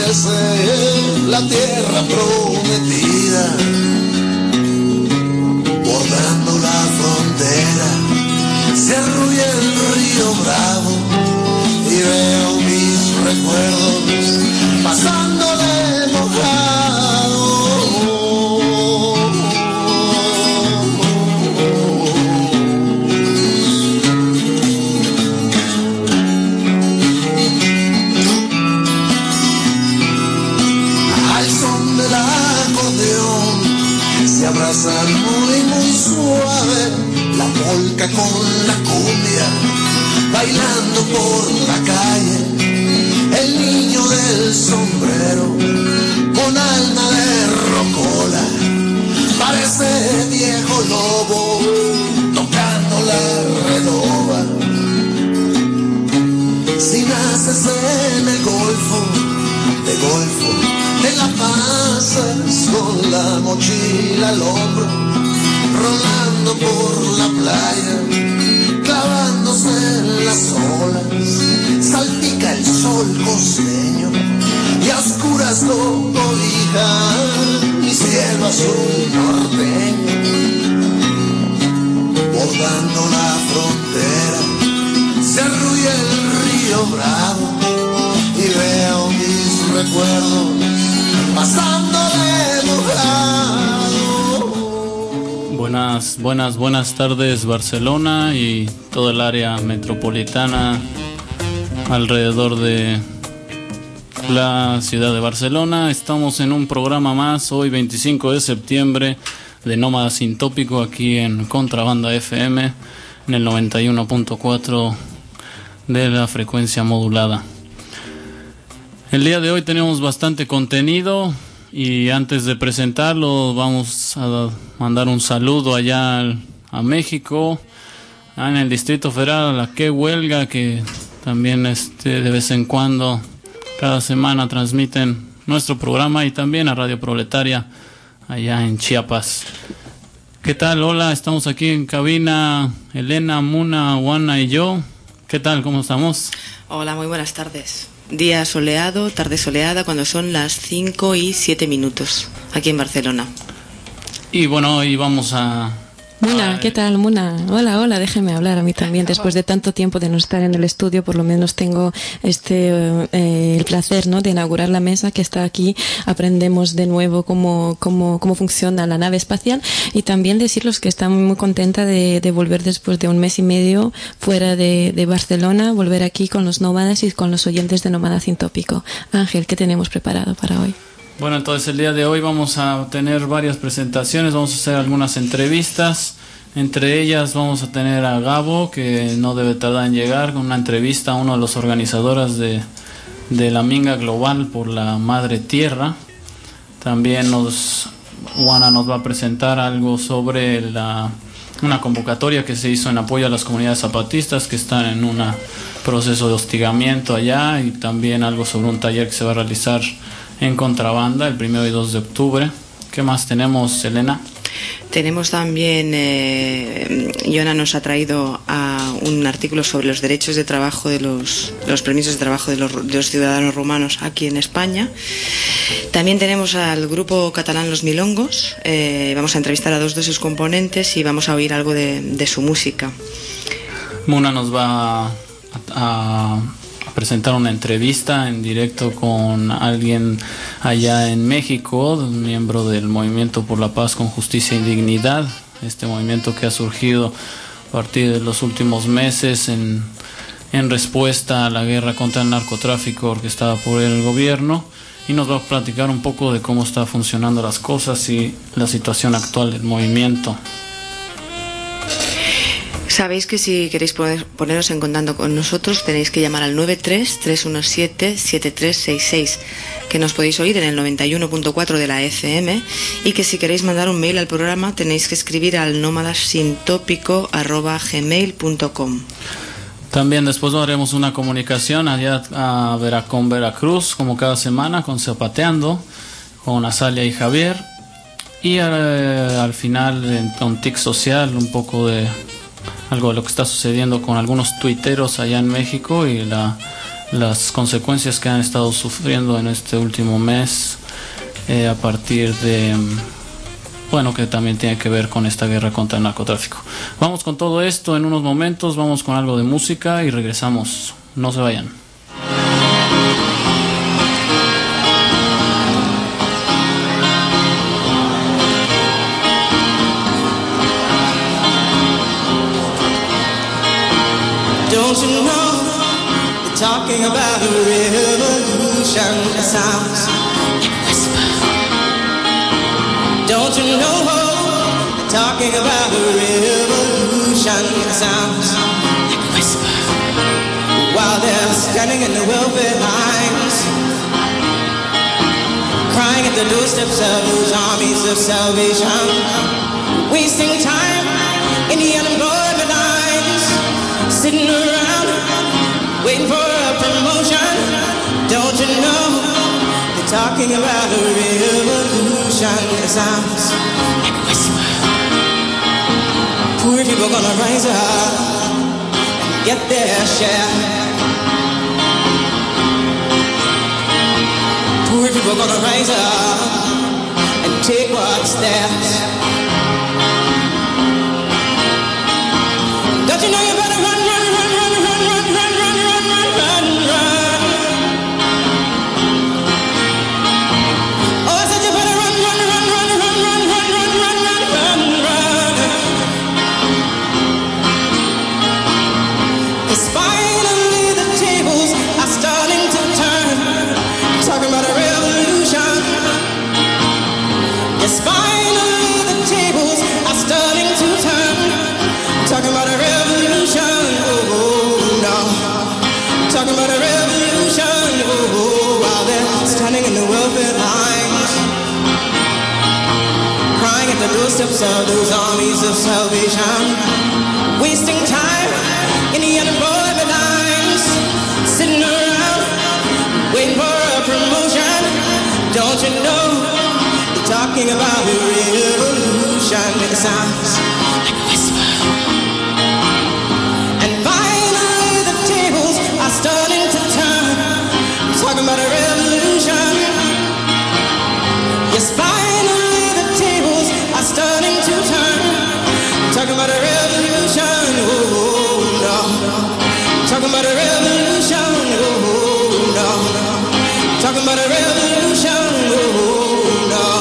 crece la tierra prometida, bordando la frontera, se arrulla el río Bravo y veo mis recuerdos pasando de mojado. Al son del acordeón se abrazan muy suave la polca con la cumbia, bailando por la calle, el niño del sombrero, con alma de rocola, parece viejo lobo, tocando la redoba. Si naces en el Golfo, te la pasas con la mochila al hombro, rolando por la playa, clavándose en las olas, salpica el sol costeño y a oscuras lo cobija mi cielo azul norteño, bordando la frontera, se arrulla el río Bravo y veo mis recuerdos pasando de mojado. Buenas tardes Barcelona y todo el área metropolitana alrededor de la ciudad de Barcelona. Estamos en un programa más, hoy 25 de septiembre, de Nómada Sin Tópico, aquí en Contrabanda FM, en el 91.4 de la frecuencia modulada. El día de hoy tenemos bastante contenido y antes de presentarlo vamos a mandar un saludo allá a México, en el Distrito Federal, a la Que Huelga, que también de vez en cuando, cada semana transmiten nuestro programa, y también a Radio Proletaria allá en Chiapas. ¿Qué tal? Hola, estamos aquí en cabina, Elena, Muna, Juana y yo. ¿Qué tal? ¿Cómo estamos? Hola, muy buenas tardes. Día soleado, tarde soleada, cuando son las 5:07 aquí en Barcelona. Y bueno, hoy vamos a... Muna, ¿qué tal, Muna? Hola, déjeme hablar a mí también. Después de tanto tiempo de no estar en el estudio, por lo menos tengo el placer, ¿no?, de inaugurar la mesa que está aquí. Aprendemos de nuevo cómo funciona la nave espacial, y también decirles que estoy muy contenta de volver después de un mes y medio fuera de Barcelona, volver aquí con los nómadas y con los oyentes de Nómada Sin Tópico. Ángel, ¿qué tenemos preparado para hoy? Bueno, entonces el día de hoy vamos a tener varias presentaciones, vamos a hacer algunas entrevistas. Entre ellas vamos a tener a Gabo, que no debe tardar en llegar, con una entrevista a uno de los organizadores de la Minga Global por la Madre Tierra. También Juana nos va a presentar algo sobre una convocatoria que se hizo en apoyo a las comunidades zapatistas que están en un proceso de hostigamiento allá, y también algo sobre un taller que se va a realizar en Contrabanda el 1 y 2 de octubre. ¿Qué más tenemos, Elena? Tenemos también, Yona nos ha traído un artículo sobre los derechos de trabajo de los permisos de trabajo de los ciudadanos rumanos aquí en España. También tenemos al grupo catalán Los Milongos. Vamos a entrevistar a dos de sus componentes y vamos a oír algo de su música. Muna nos va a presentar una entrevista en directo con alguien allá en México, miembro del Movimiento por la Paz con Justicia y Dignidad, este movimiento que ha surgido a partir de los últimos meses en respuesta a la guerra contra el narcotráfico orquestada por el gobierno, y nos va a platicar un poco de cómo está funcionando las cosas y la situación actual del movimiento. Sabéis que si queréis poneros en contacto con nosotros tenéis que llamar al 93-317-7366, que nos podéis oír en el 91.4 de la FM, y que si queréis mandar un mail al programa tenéis que escribir al nómadasintópico@gmail.com. También después haremos una comunicación allá con Veracruz, como cada semana, con Zapateando, con Azalia y Javier, y al final un tic social, un poco de algo de lo que está sucediendo con algunos tuiteros allá en México y las consecuencias que han estado sufriendo en este último mes a partir de, bueno, que también tiene que ver con esta guerra contra el narcotráfico. Vamos con todo esto en unos momentos, vamos con algo de música y regresamos. No se vayan. Don't you know, they're talking about a revolution that sounds like a whisper. Don't you know, they're talking about a revolution that sounds like a whisper. While they're standing in the welfare lines, crying at the doorsteps of those armies of salvation, wasting time in the unemployment lines, sitting around waiting for a promotion. Don't you know they're talking about a revolution that sounds like a whisper. Poor people gonna rise up and get their share. Poor people gonna rise up and take what's theirs. Don't you know you better run, run, run, run, run, run, run, run, run, run, run, run. Oh, I said you better run, run, run, run, run, run, run, run, run, run, run, run. It's finally the tables are starting to turn. Talking about a revolution. Yes, finally the tables are starting to turn. Talking about a revolution, oh no. Talking about a revolution, oh, while they're standing in the welfare lines, crying at the doorsteps of those armies of salvation, wasting time in the unemployment lines, sitting around waiting for a promotion. Don't you know they're talking about a revolution? It sounds like a whisper. And finally the tables are starting to turn. Talking about a revolution. Yes, finally the tables are starting to turn. Talking about a revolution, oh no. Talking about a revolution, oh no. Talking about a revolution, oh no.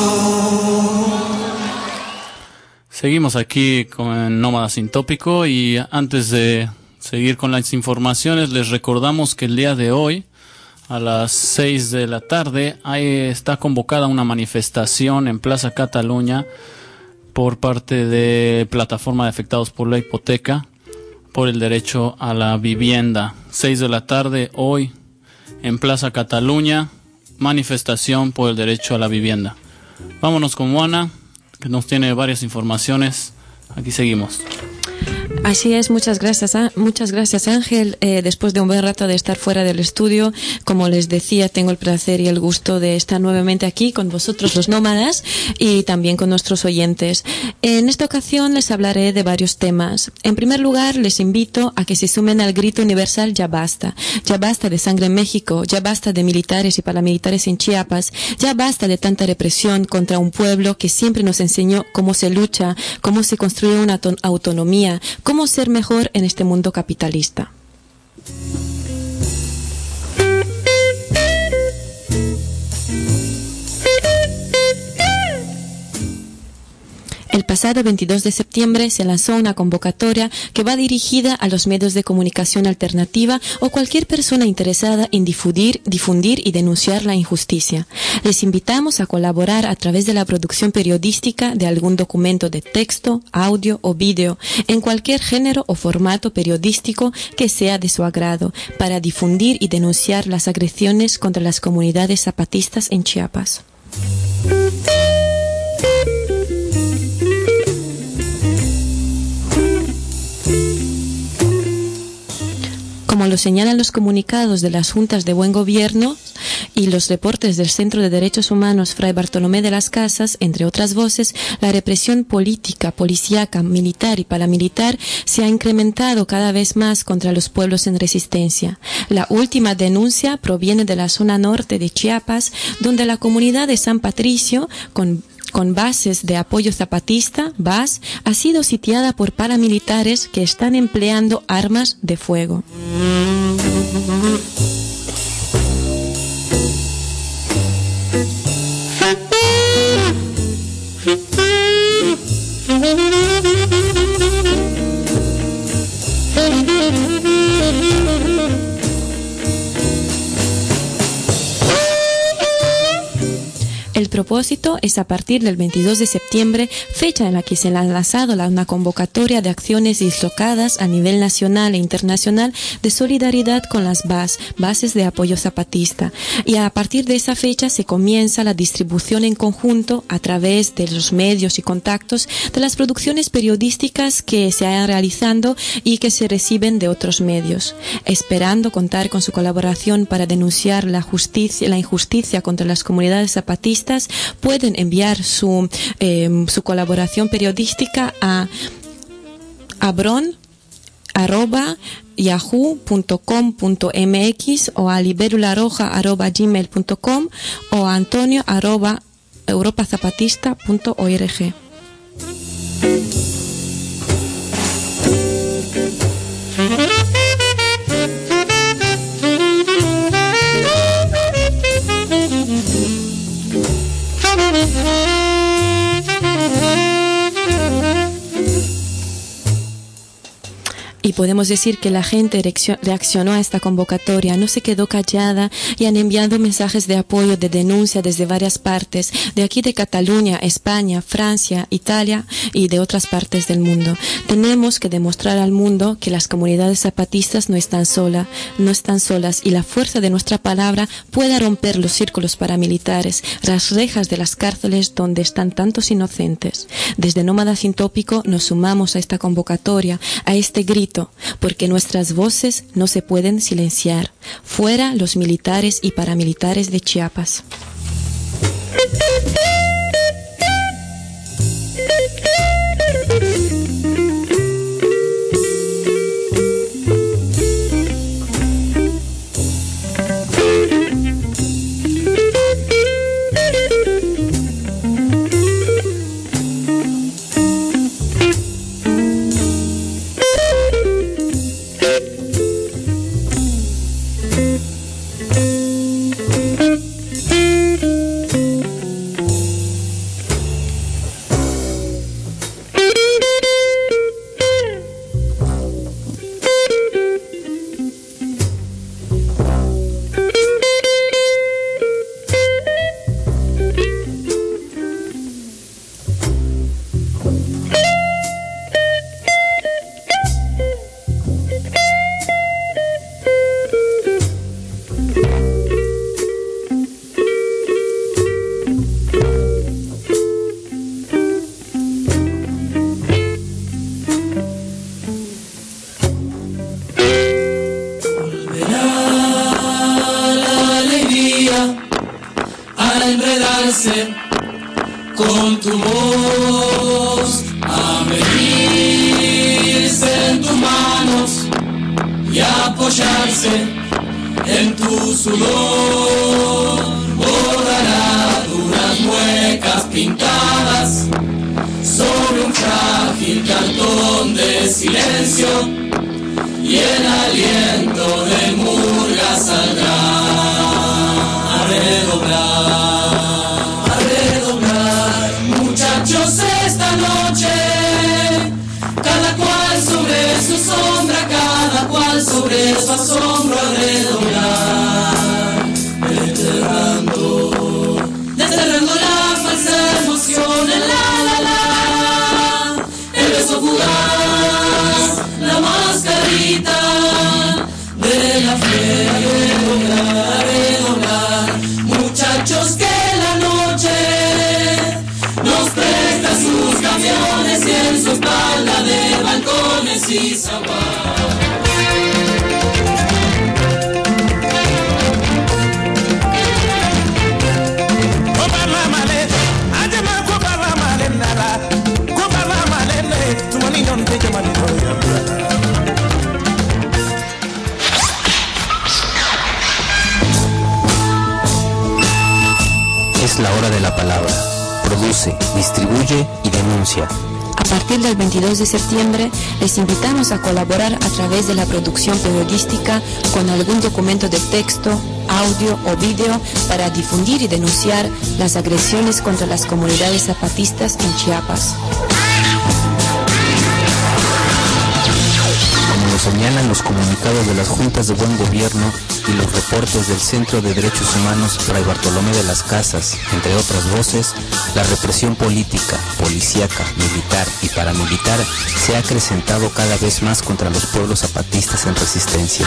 Seguimos aquí con Nómada Sin Tópico y antes de seguir con las informaciones les recordamos que el día de hoy a las 6 de la tarde está convocada una manifestación en Plaza Cataluña por parte de Plataforma de Afectados por la Hipoteca por el derecho a la vivienda. 6 de la tarde hoy en Plaza Cataluña, manifestación por el derecho a la vivienda. Vámonos con Juana, que nos tiene varias informaciones. Aquí seguimos. Así es, muchas gracias Ángel. Después de un buen rato de estar fuera del estudio, como les decía, tengo el placer y el gusto de estar nuevamente aquí con vosotros los nómadas y también con nuestros oyentes. En esta ocasión les hablaré de varios temas. En primer lugar, les invito a que se sumen al grito universal Ya basta de sangre en México, ya basta de militares y paramilitares en Chiapas, ya basta de tanta represión contra un pueblo que siempre nos enseñó cómo se lucha, cómo se construye una autonomía, cómo ser mejor en este mundo capitalista. El pasado 22 de septiembre se lanzó una convocatoria que va dirigida a los medios de comunicación alternativa o cualquier persona interesada en difundir y denunciar la injusticia. Les invitamos a colaborar a través de la producción periodística de algún documento de texto, audio o vídeo, en cualquier género o formato periodístico que sea de su agrado, para difundir y denunciar las agresiones contra las comunidades zapatistas en Chiapas. Como lo señalan los comunicados de las juntas de buen gobierno y los reportes del Centro de Derechos Humanos Fray Bartolomé de las Casas, entre otras voces, la represión política, policíaca, militar y paramilitar se ha incrementado cada vez más contra los pueblos en resistencia. La última denuncia proviene de la zona norte de Chiapas, donde la comunidad de San Patricio, con bases de apoyo zapatista, BAS, ha sido sitiada por paramilitares que están empleando armas de fuego. El propósito es a partir del 22 de septiembre, fecha en la que se ha lanzado una convocatoria de acciones dislocadas a nivel nacional e internacional de solidaridad con las BAS, bases de apoyo zapatista. Y a partir de esa fecha se comienza la distribución en conjunto a través de los medios y contactos de las producciones periodísticas que se vayan realizando y que se reciben de otros medios. Esperando contar con su colaboración para denunciar la injusticia contra las comunidades zapatistas, pueden enviar su colaboración periodística a abron@yahoo.com.mx o a liberularoja@gmail.com o a antonio@europazapatista.org. Y podemos decir que la gente reaccionó a esta convocatoria, no se quedó callada y han enviado mensajes de apoyo, de denuncia desde varias partes, de aquí de Cataluña, España, Francia, Italia y de otras partes del mundo. Tenemos que demostrar al mundo que las comunidades zapatistas no están solas y la fuerza de nuestra palabra puede romper los círculos paramilitares, las rejas de las cárceles donde están tantos inocentes. Desde Nómada Sin Tópico nos sumamos a esta convocatoria, a este grito, porque nuestras voces no se pueden silenciar. Fuera los militares y paramilitares de Chiapas. Con tu voz a medirse en tus manos y apoyarse en tu sudor, borrará duras muecas pintadas sobre un frágil cartón de silencio y el aliento de murga saldrá a redoblar. Muchachos, esta noche, cada cual sobre su sombra, cada cual sobre su asombro a redoblar, desterrando la falsa emoción, el el beso fugaz, la mascarita de la fe, a redoblar, muchachos, que la noche nos presta sus camiones y en su espalda de balcones y zaguán. La Hora de la Palabra. Produce, distribuye y denuncia. A partir del 22 de septiembre, les invitamos a colaborar a través de la producción periodística con algún documento de texto, audio o vídeo para difundir y denunciar las agresiones contra las comunidades zapatistas en Chiapas. Como lo señalan los comunicados de las juntas de buen gobierno y los reportes del Centro de Derechos Humanos Fray Bartolomé de las Casas, entre otras voces, la represión política, policíaca, militar y paramilitar se ha acrecentado cada vez más contra los pueblos zapatistas en resistencia.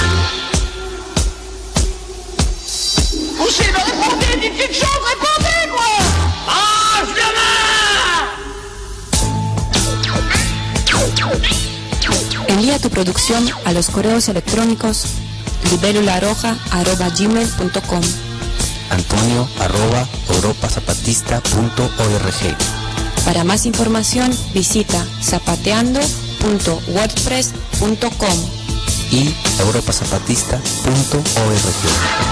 Envía tu producción a los correos electrónicos libélularoja@gmail.com, Antonio@europazapatista.org. Para más información visita zapateando.wordpress.com y europazapatista.org.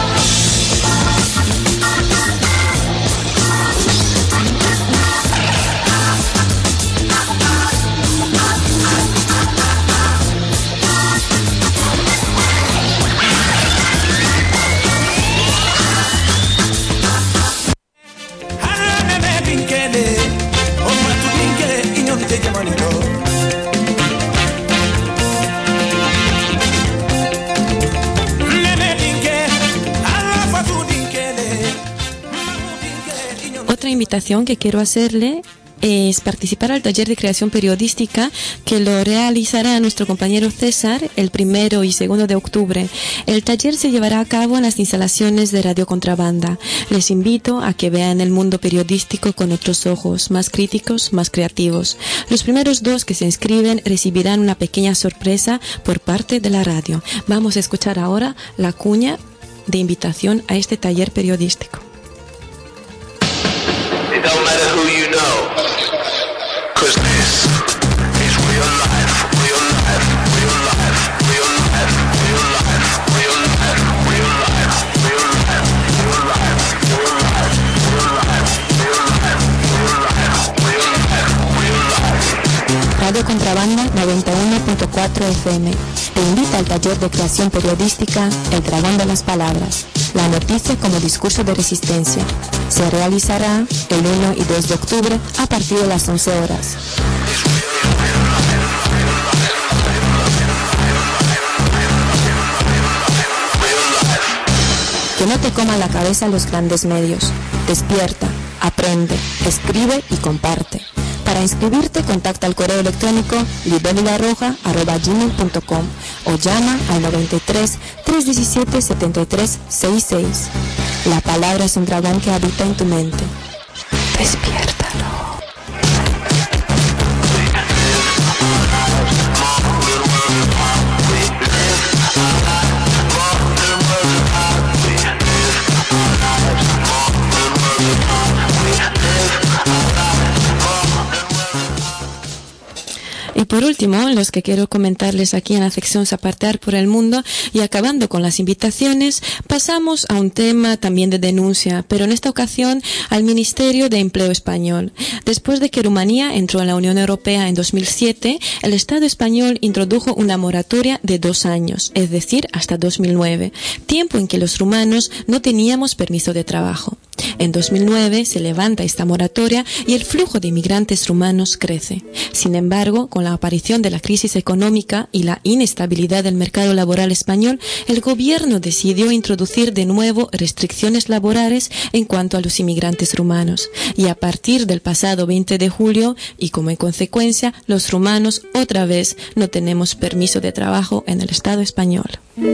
Otra invitación que quiero hacerle es participar al taller de creación periodística que lo realizará nuestro compañero César el 1 y 2 de octubre. El taller se llevará a cabo en las instalaciones de Radio Contrabanda. Les invito a que vean el mundo periodístico con otros ojos, más críticos, más creativos. Los primeros 2 que se inscriben recibirán una pequeña sorpresa por parte de la radio. Vamos a escuchar ahora la cuña de invitación a este taller periodístico. It don't matter who you know, 'cause this is real life, real life, real life, real life, real life, real life, real life, real life, real life, real life, real life, real life, real life, real life, real life. Radio Contrabanda 91.4 FM te invita al taller de creación periodística El Dragón de las Palabras, la noticia como discurso de resistencia. Se realizará el 1 y 2 de octubre a partir de las 11 horas. Que no te coman la cabeza los grandes medios. Despierta, aprende, escribe y comparte. Para inscribirte, contacta al correo electrónico libélularoja@gmail.com o llama al 93 317 73 66. La palabra es un dragón que habita en tu mente. Despiértalo. Y por último, los que quiero comentarles aquí en la sección Zapatear por el Mundo, y acabando con las invitaciones, pasamos a un tema también de denuncia, pero en esta ocasión al Ministerio de Empleo español. Después de que Rumanía entró en la Unión Europea en 2007, el Estado español introdujo una moratoria de 2 años, es decir, hasta 2009, tiempo en que los rumanos no teníamos permiso de trabajo. En 2009 se levanta esta moratoria y el flujo de inmigrantes rumanos crece. Sin embargo, con la aparición de la crisis económica y la inestabilidad del mercado laboral español, el gobierno decidió introducir de nuevo restricciones laborales en cuanto a los inmigrantes rumanos. Y a partir del pasado 20 de julio, y como en consecuencia, los rumanos otra vez no tenemos permiso de trabajo en el Estado español.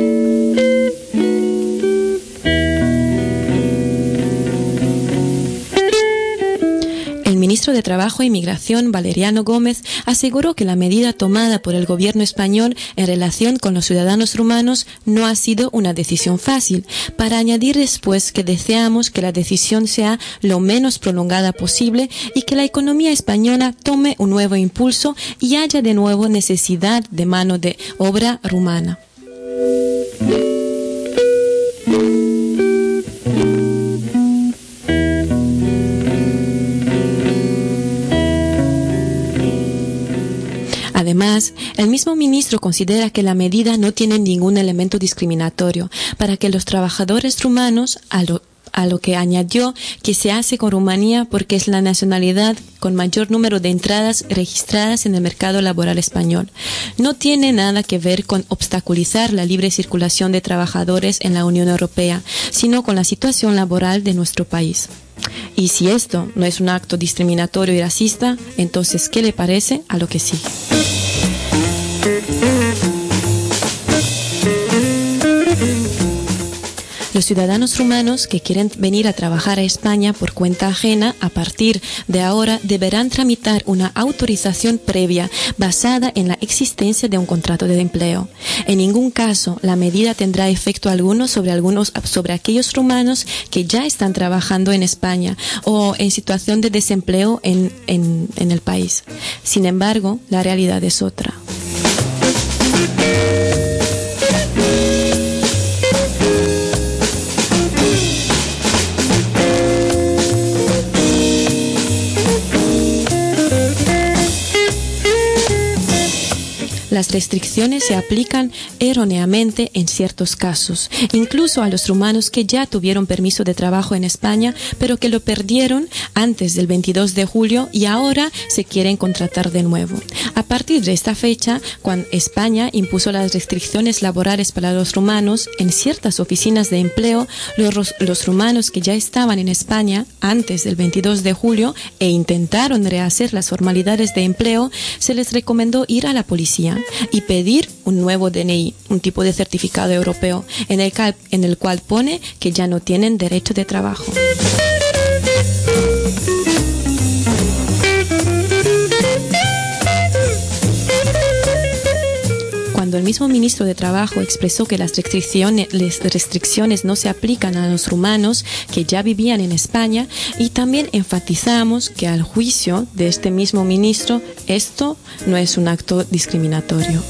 El ministro de Trabajo e Migración, Valeriano Gómez, aseguró que la medida tomada por el gobierno español en relación con los ciudadanos rumanos no ha sido una decisión fácil, para añadir después que deseamos que la decisión sea lo menos prolongada posible y que la economía española tome un nuevo impulso y haya de nuevo necesidad de mano de obra rumana. Además, el mismo ministro considera que la medida no tiene ningún elemento discriminatorio para que los trabajadores rumanos, a lo que añadió que se hace con Rumanía porque es la nacionalidad con mayor número de entradas registradas en el mercado laboral español. No tiene nada que ver con obstaculizar la libre circulación de trabajadores en la Unión Europea, sino con la situación laboral de nuestro país. Y si esto no es un acto discriminatorio y racista, entonces, ¿qué le parece a lo que sí? Los ciudadanos rumanos que quieren venir a trabajar a España por cuenta ajena a partir de ahora deberán tramitar una autorización previa basada en la existencia de un contrato de empleo. En ningún caso la medida tendrá efecto alguno sobre aquellos rumanos que ya están trabajando en España o en situación de desempleo en el país. Sin embargo, la realidad es otra. Las restricciones se aplican erróneamente en ciertos casos, incluso a los rumanos que ya tuvieron permiso de trabajo en España, pero que lo perdieron antes del 22 de julio y ahora se quieren contratar de nuevo. A partir de esta fecha, cuando España impuso las restricciones laborales para los rumanos en ciertas oficinas de empleo, los rumanos que ya estaban en España antes del 22 de julio e intentaron rehacer las formalidades de empleo, se les recomendó ir a la policía y pedir un nuevo DNI, un tipo de certificado europeo, en el cual pone que ya no tienen derecho de trabajo. Cuando el mismo ministro de Trabajo expresó que las restricciones no se aplican a los rumanos que ya vivían en España, y también enfatizamos que al juicio de este mismo ministro esto no es un acto discriminatorio.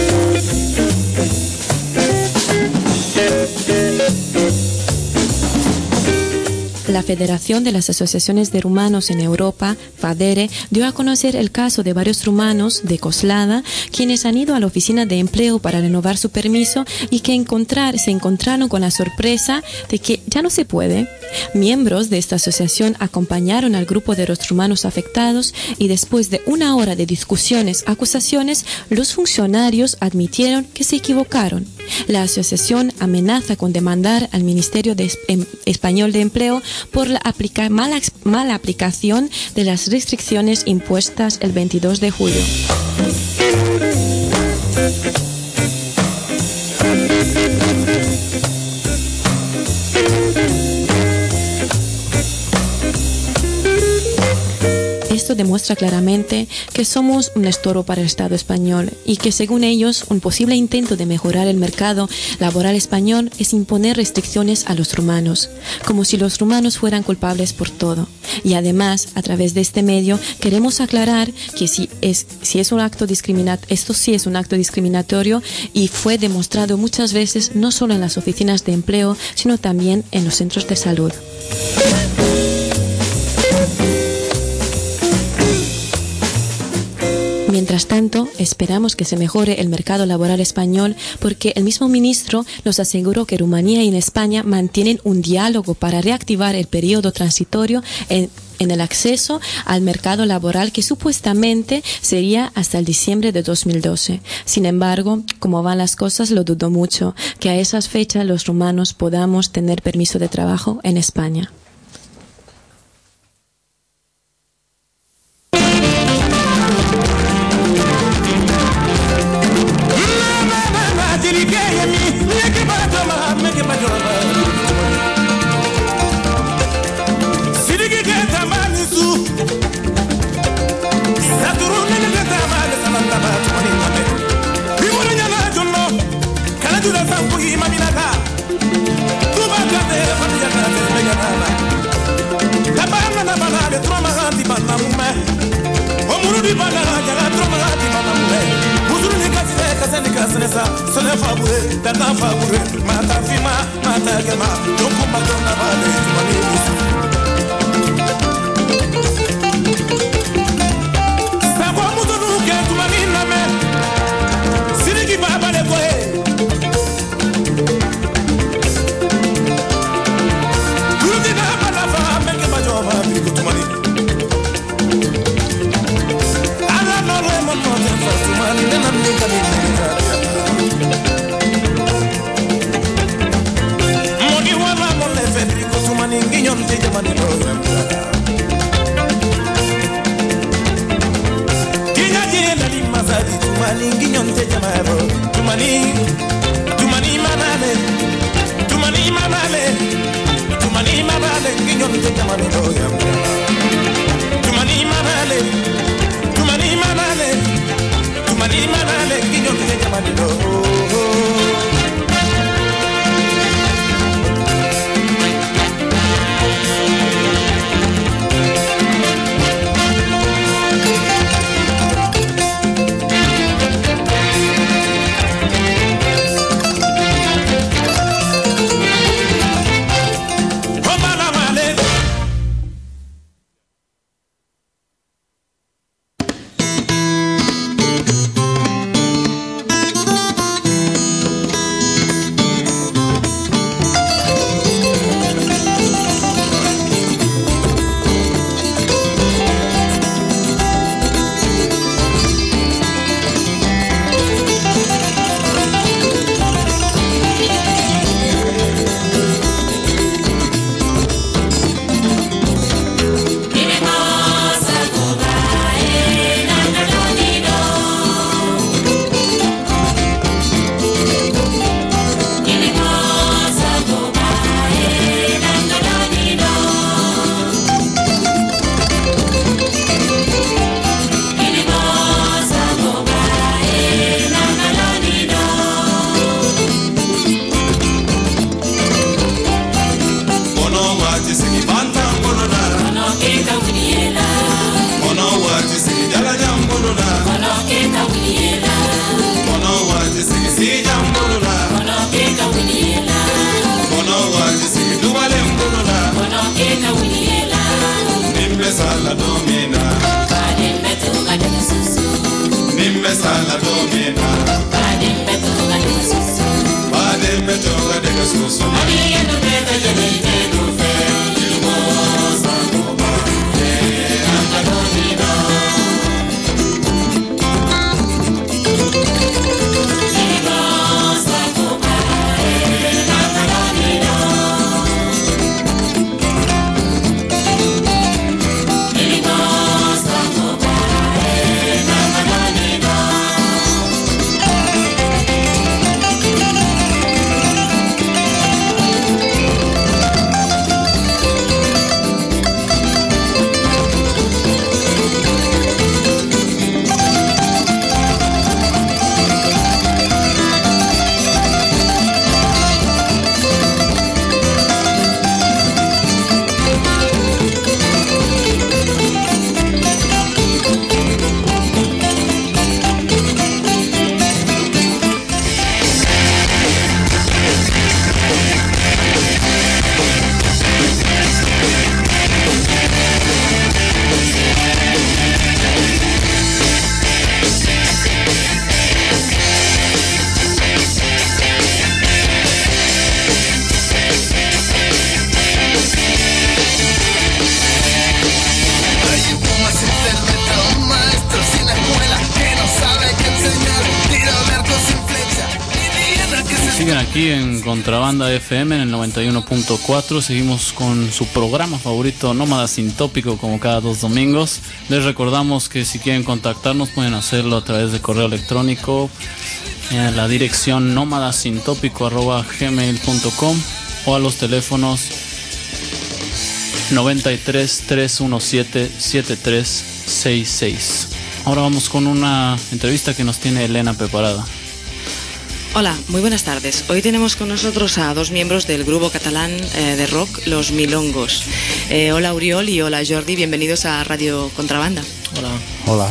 La Federación de las Asociaciones de Rumanos en Europa, FADERE, dio a conocer el caso de varios rumanos de Coslada, quienes han ido a la oficina de empleo para renovar su permiso y que se encontraron con la sorpresa de que ya no se puede. Miembros de esta asociación acompañaron al grupo de los rumanos afectados y después de una hora de discusiones, acusaciones, los funcionarios admitieron que se equivocaron. La asociación amenaza con demandar al Ministerio Español de Empleo por la mala aplicación de las restricciones impuestas el 22 de julio. Esto demuestra claramente que somos un estorbo para el Estado español y que, según ellos, un posible intento de mejorar el mercado laboral español es imponer restricciones a los rumanos, como si los rumanos fueran culpables por todo. Y además, a través de este medio, queremos aclarar que esto sí es un acto discriminatorio y fue demostrado muchas veces no solo en las oficinas de empleo, sino también en los centros de salud. Mientras tanto, esperamos que se mejore el mercado laboral español porque el mismo ministro nos aseguró que Rumanía y España mantienen un diálogo para reactivar el periodo transitorio en el acceso al mercado laboral que supuestamente sería hasta el diciembre de 2012. Sin embargo, como van las cosas, lo dudo mucho que a esas fechas los rumanos podamos tener permiso de trabajo en España. Mata te llaman el odio. Kina jela ni mazari tumani guiñon te llamaro. Tumani manale. Tumani manale. Tumani manale guiñon te llaman el odio. Tumani manale. Tumani manale. Tumani manale guiñon te llaman el odio. Aquí en Contrabanda FM en el 91.4 seguimos con su programa favorito Nómada Sin Tópico, como cada 2 domingos. Les recordamos que si quieren contactarnos pueden hacerlo a través de correo electrónico en la dirección nómadasintópico@gmail.com o a los teléfonos 93 317 7366. Ahora vamos con una entrevista que nos tiene Elena preparada. Hola, muy buenas tardes. Hoy tenemos con nosotros a dos miembros del grupo catalán de rock, Los Milongos. Hola Oriol y hola Jordi, bienvenidos a Radio Contrabanda. Hola. Hola.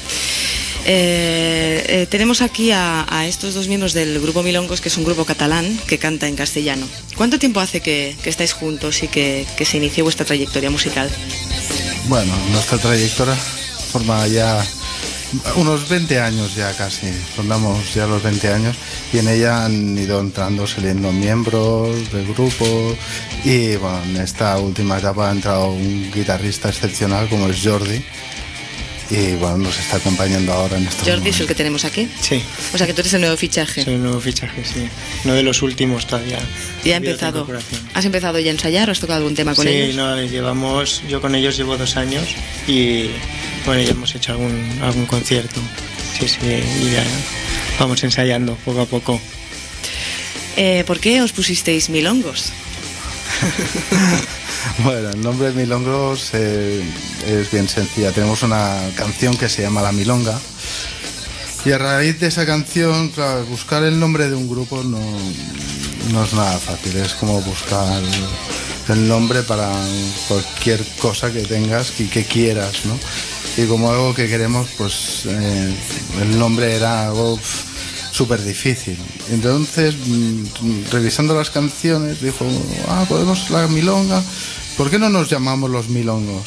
Tenemos aquí a estos dos miembros del grupo Milongos, que es un grupo catalán que canta en castellano. ¿Cuánto tiempo hace que estáis juntos y que se inició vuestra trayectoria musical? Bueno, nuestra trayectoria forma ya unos 20 años ya casi, rondamos ya los 20 años, y en ella han ido entrando, saliendo miembros del grupo, y bueno, en esta última etapa ha entrado un guitarrista excepcional como es Jordi, y bueno, nos está acompañando ahora en estos Jordi momentos. es el que tenemos aquí. Sí, O sea que tú eres el nuevo fichaje. soy un nuevo fichaje, sí. Uno de los últimos todavía. ¿Ya ha Ha habido otra empezado? incorporación. ¿Has empezado ya a ensayar o has tocado algún tema con Sí, ellos? no, yo con ellos llevo 2 años y bueno, ya hemos hecho algún concierto. Sí, y ya vamos ensayando poco a poco. ¿Por qué os pusisteis milongos? Bueno, el nombre de Milongos es bien sencilla. Tenemos una canción que se llama La Milonga. Y a raíz de esa canción, claro, buscar el nombre de un grupo no es nada fácil. Es como buscar el nombre para cualquier cosa que tengas y que quieras, ¿no? Y como algo que queremos, pues el nombre era algo súper difícil. Entonces, revisando las canciones, dijo, podemos La Milonga, ¿por qué no nos llamamos Los Milongos?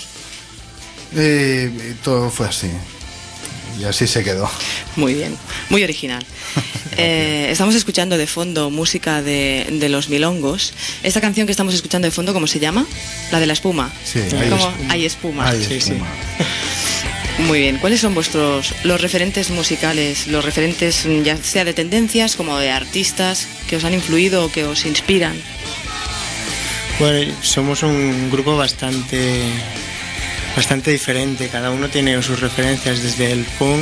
Y todo fue así. Y así se quedó. Muy bien, muy original. Estamos escuchando de fondo música de Los Milongos. Esta canción que estamos escuchando de fondo, ¿cómo se llama? La de la espuma. Sí, Hay espuma. Hay Sí, espuma. Muy bien. ¿Cuáles son los referentes musicales, los referentes ya sea de tendencias como de artistas que os han influido o que os inspiran? Bueno, somos un grupo bastante diferente. Cada uno tiene sus referencias, desde el punk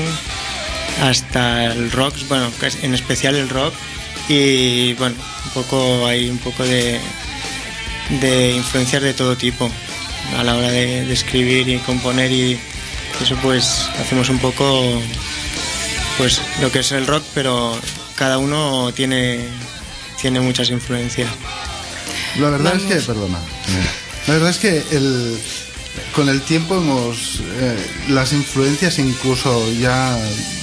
hasta el rock, bueno, en especial el rock. Y bueno, hay un poco de influencias de todo tipo a la hora de escribir y componer, y eso pues hacemos un poco pues lo que es el rock, pero cada uno tiene muchas influencias. La verdad es que, perdona, la verdad es que con el tiempo las influencias, incluso ya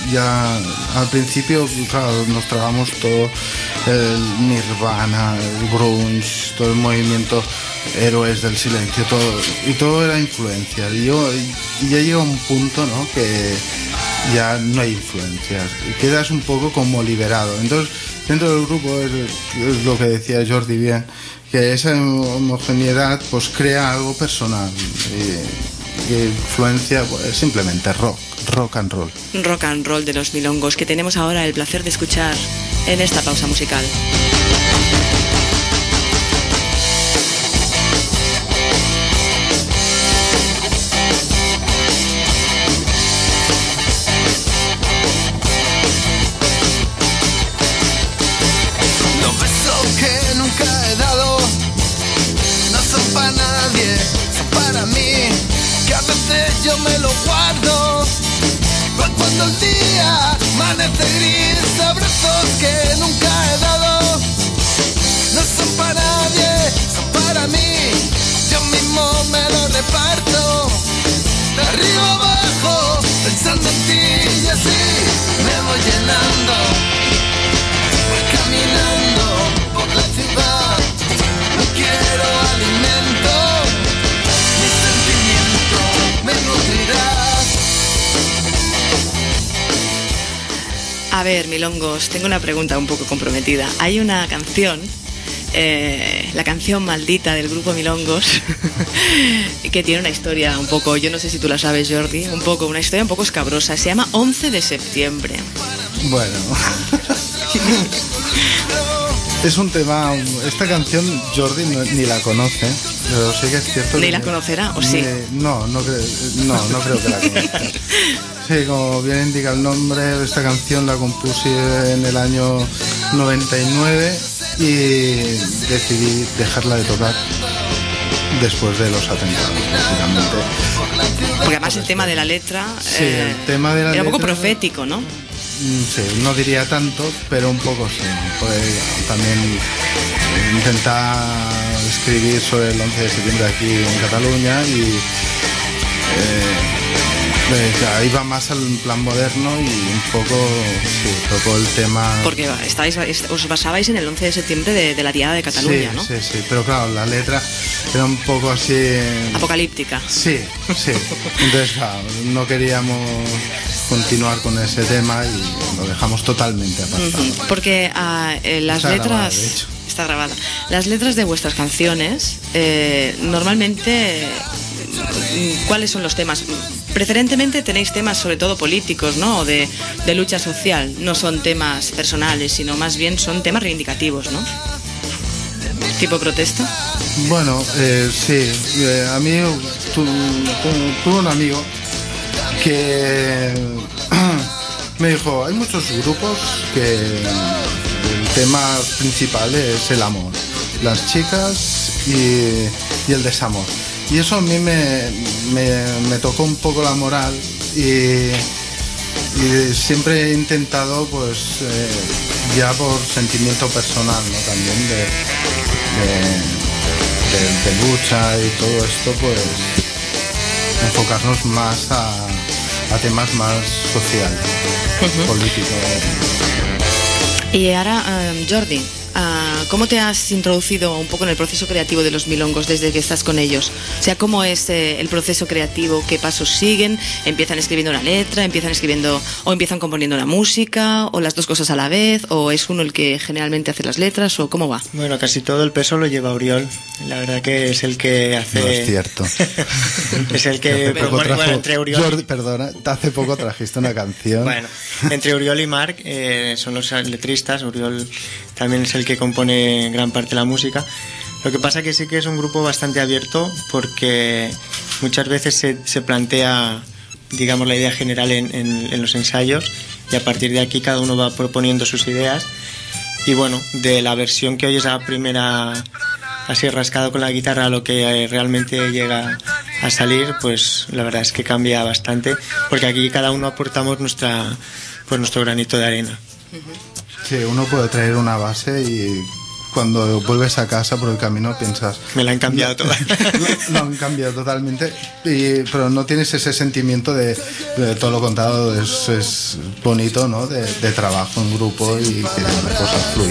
al principio, claro, nos tragamos todo el Nirvana, el grunge, todo el movimiento Héroes del Silencio, todo era influencia. Y ya llega un punto, ¿no?, que ya no hay influencias, quedas un poco como liberado. Entonces, dentro del grupo es lo que decía Jordi bien, que esa homogeneidad pues crea algo personal y influencia pues, simplemente rock and roll. Rock and roll de Los Milongos, que tenemos ahora el placer de escuchar en esta pausa musical. Los besos que nunca he dado no son para nadie, son para mí, que a veces yo me lo guardo. Pues cuando el día amanece gris, abrazos que nunca he dado no son para nadie, son para mí, yo mismo me lo reparto, de arriba abajo, pensando en ti, y así me voy llenando. Voy caminando por la ciudad, no quiero alimento, mi sentimiento me nutrirá. A ver, Milongos, tengo una pregunta un poco comprometida. Hay una canción, la canción maldita del grupo Milongos, que tiene una historia un poco, yo no sé si tú la sabes, Jordi, una historia un poco escabrosa. Se llama 11 de septiembre. Bueno, es un tema. Esta canción Jordi ni la conoce, pero sí que es cierto. ¿Ni la conocerá o sí? No creo que la conozca. Sí, como bien indica el nombre, esta canción la compuse en el año 99 y decidí dejarla de tocar después de los atentados, básicamente. Porque además el tema de la letra, Sí, el tema de la era un poco letra- profético, ¿no? Sí, no diría tanto, pero un poco sí. Pues también intentar escribir sobre el 11 de septiembre aquí en Cataluña y ahí va más al plan moderno y un poco, sí, tocó el tema. Porque os basabais en el 11 de septiembre de la Diada de Cataluña, sí, ¿no? Sí, pero claro, la letra era un poco así. Apocalíptica. Sí. Entonces, claro, no queríamos continuar con ese tema y lo dejamos totalmente apartado. Ujú. Porque las Está letras... grabada, de hecho. Está grabada. Las letras de vuestras canciones, normalmente, ¿cuáles son los temas? preferentemente tenéis temas sobre todo políticos, ¿no? O de lucha social. No son temas personales, sino más bien son temas reivindicativos, ¿no? ¿Tipo protesta? Bueno, sí. A mí tuve un amigo que me dijo, hay muchos grupos que el tema principal es el amor, las chicas y el desamor. Y eso a mí me tocó un poco la moral y siempre he intentado, pues, ya por sentimiento personal, ¿no? También de lucha y todo esto, pues, enfocarnos más a temas más sociales, políticos. Y ahora, Jordi, ¿cómo te has introducido un poco en el proceso creativo de los Milongos desde que estás con ellos? O sea, ¿cómo es el proceso creativo? ¿Qué pasos siguen? ¿Empiezan escribiendo una letra? ¿Empiezan componiendo la música? ¿O las dos cosas a la vez? ¿O es uno el que generalmente hace las letras? ¿O cómo va? Bueno, casi todo el peso lo lleva Oriol. La verdad que es el que hace... No es cierto. Es el que... Bueno, entre Oriol... Jordi, perdona, hace poco trajiste una canción. Bueno, entre Oriol y Marc son los letristas. Oriol también es el que compone gran parte de la música. Lo que pasa que sí que es un grupo bastante abierto, porque muchas veces se plantea, digamos, la idea general en los ensayos, y a partir de aquí cada uno va proponiendo sus ideas. Y bueno, de la versión que oyes a primera, así rascado con la guitarra, a lo que realmente llega a salir, pues la verdad es que cambia bastante, porque aquí cada uno aportamos nuestro granito de arena. Sí, uno puede traer una base y cuando vuelves a casa por el camino piensas... Me la han cambiado toda. Lo han cambiado totalmente, pero no tienes ese sentimiento de todo lo contado, es bonito, ¿no? De trabajo en grupo y que las cosas fluyan.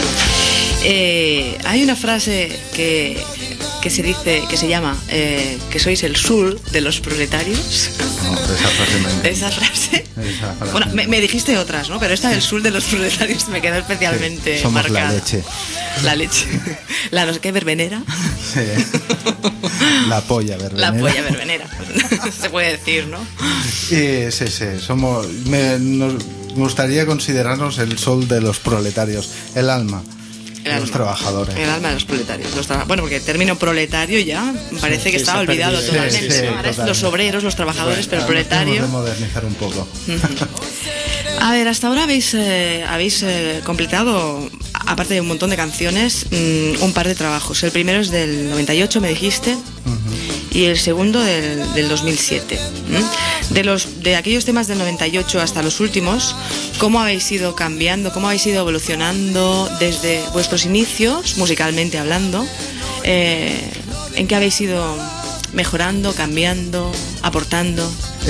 Hay una frase que se dice, que se llama que sois el sur de los proletarios. No, esa frase Esa frase. Bueno, me dijiste otras, ¿no? Pero esta del sur de los proletarios me quedó especialmente sí, somos marcada. La leche. La leche. La no sé qué, verbenera. Sí. La polla verbenera. La polla verbenera. Se puede decir, ¿no? Sí. Somos. Nos gustaría considerarnos el sol de los proletarios, el alma. Los trabajadores. El alma de los proletarios. Bueno, porque el término proletario ya parece que estaba olvidado perdido, totalmente. Sí, ahora es los obreros, los trabajadores, bueno, pero el proletario. Tenemos de modernizar un poco. A ver, hasta ahora habéis completado, aparte de un montón de canciones, un par de trabajos. El primero es del 98, me dijiste. Y el segundo del 2007. De aquellos temas del 98 hasta los últimos, ¿cómo habéis ido cambiando, cómo habéis ido evolucionando desde vuestros inicios, musicalmente hablando? ¿En qué habéis ido mejorando, cambiando, aportando?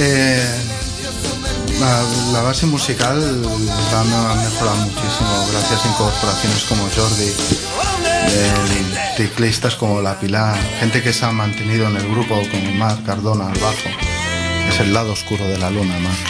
La base musical ha mejorado muchísimo gracias a incorporaciones como Jordi, teclistas como La Pilar, gente que se ha mantenido en el grupo como Marc Cardona al bajo. Es el lado oscuro de la luna, Marc.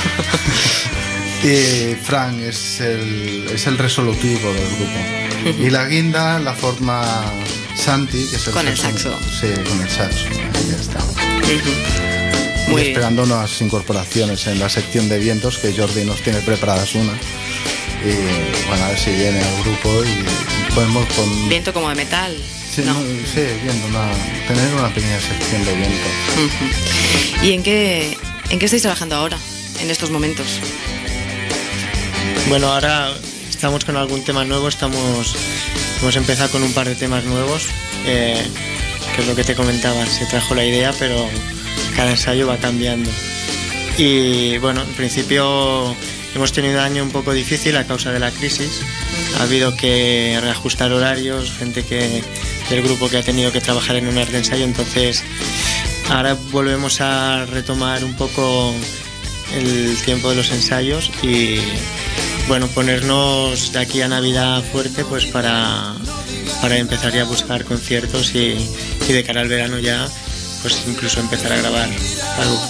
Y Frank es el resolutivo del grupo. Y la guinda la forma Santi, que es el... Con el saxo. Sí, con el saxo. Ahí ya está. Y esperando unas incorporaciones en la sección de vientos, que Jordi nos tiene preparadas una. Y bueno, a ver si viene el grupo y podemos con... Viento como de metal. Sí, no. Sí, viendo tener una pequeña sección de viento. ¿Y en qué estáis trabajando ahora, en estos momentos? Bueno, ahora estamos con algún tema nuevo, hemos empezado con un par de temas nuevos, que es lo que te comentaba, se trajo la idea, pero cada ensayo va cambiando. Y bueno, en principio hemos tenido un año un poco difícil a causa de la crisis. Ha habido que reajustar horarios, gente del grupo que ha tenido que trabajar en un de ensayo, entonces ahora volvemos a retomar un poco el tiempo de los ensayos y bueno, ponernos de aquí a Navidad fuerte, pues para empezar ya a buscar conciertos y de cara al verano ya pues incluso empezar a grabar algo.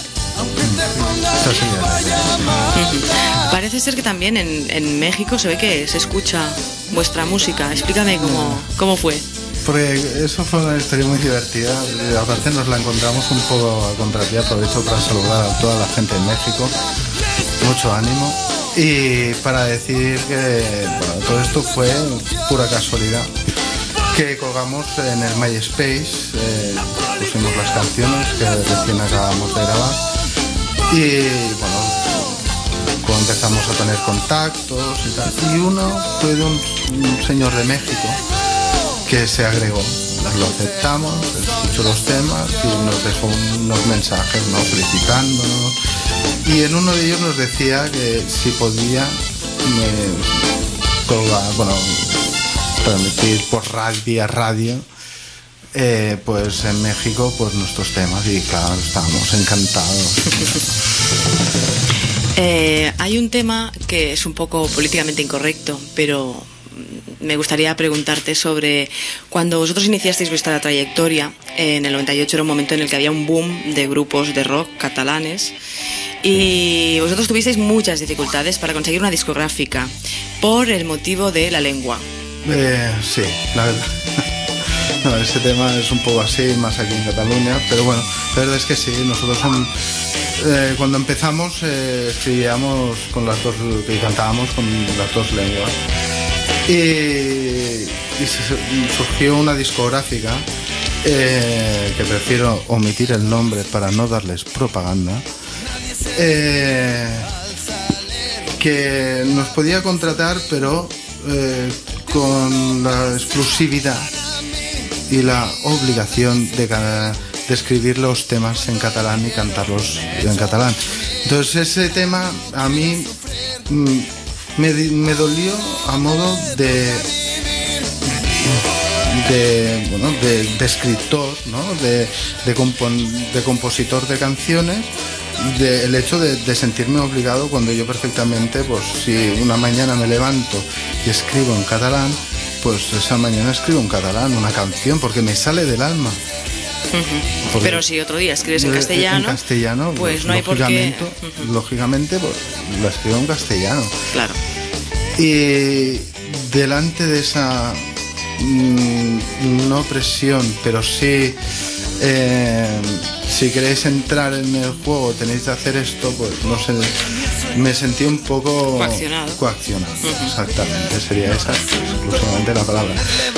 Parece ser que también en México se ve que se escucha vuestra música. Explícame cómo fue. Porque eso fue una historia muy divertida. Aparte nos la encontramos un poco a contrapié. Aprovecho para saludar a toda la gente de México. Mucho ánimo. Y para decir que bueno, todo esto fue pura casualidad. Que colgamos en el MySpace, pusimos las canciones que recién acabamos de grabar. Y bueno, empezamos a tener contactos y tal. Y uno fue de un señor de México que se agregó. Lo aceptamos, escuchó los temas y nos dejó unos mensajes, ¿no?, felicitándonos. Y en uno de ellos nos decía que si podía colgar, bueno, transmitir por vía radio, pues en México, pues nuestros temas. Y claro, estábamos encantados. Hay un tema que es un poco políticamente incorrecto, pero me gustaría preguntarte sobre cuando vosotros iniciasteis vuestra trayectoria. En el 98 era un momento en el que había un boom de grupos de rock catalanes y vosotros tuvisteis muchas dificultades para conseguir una discográfica por el motivo de la lengua. Sí, la verdad. No, ese tema es un poco así, más aquí en Cataluña, pero bueno, la verdad es que sí, nosotros cuando empezamos escribíamos con las dos, y cantábamos con las dos lenguas. Y surgió una discográfica que prefiero omitir el nombre para no darles propaganda, que nos podía contratar, pero con la exclusividad y la obligación de escribir los temas en catalán y cantarlos en catalán. Entonces ese tema a mí me dolió a modo de escritor, ¿no?, de compositor de canciones, el hecho de sentirme obligado cuando yo perfectamente, pues si una mañana me levanto y escribo en catalán, pues esa mañana escribo en catalán una canción porque me sale del alma. Pero si otro día escribes en castellano, pues no hay por qué. Lógicamente, pues lo escribo en castellano. Claro. Y delante de esa no presión, pero sí, si queréis entrar en el juego tenéis que hacer esto, pues no sé, me sentí un poco coaccionado. Exactamente, sería esa exclusivamente la palabra.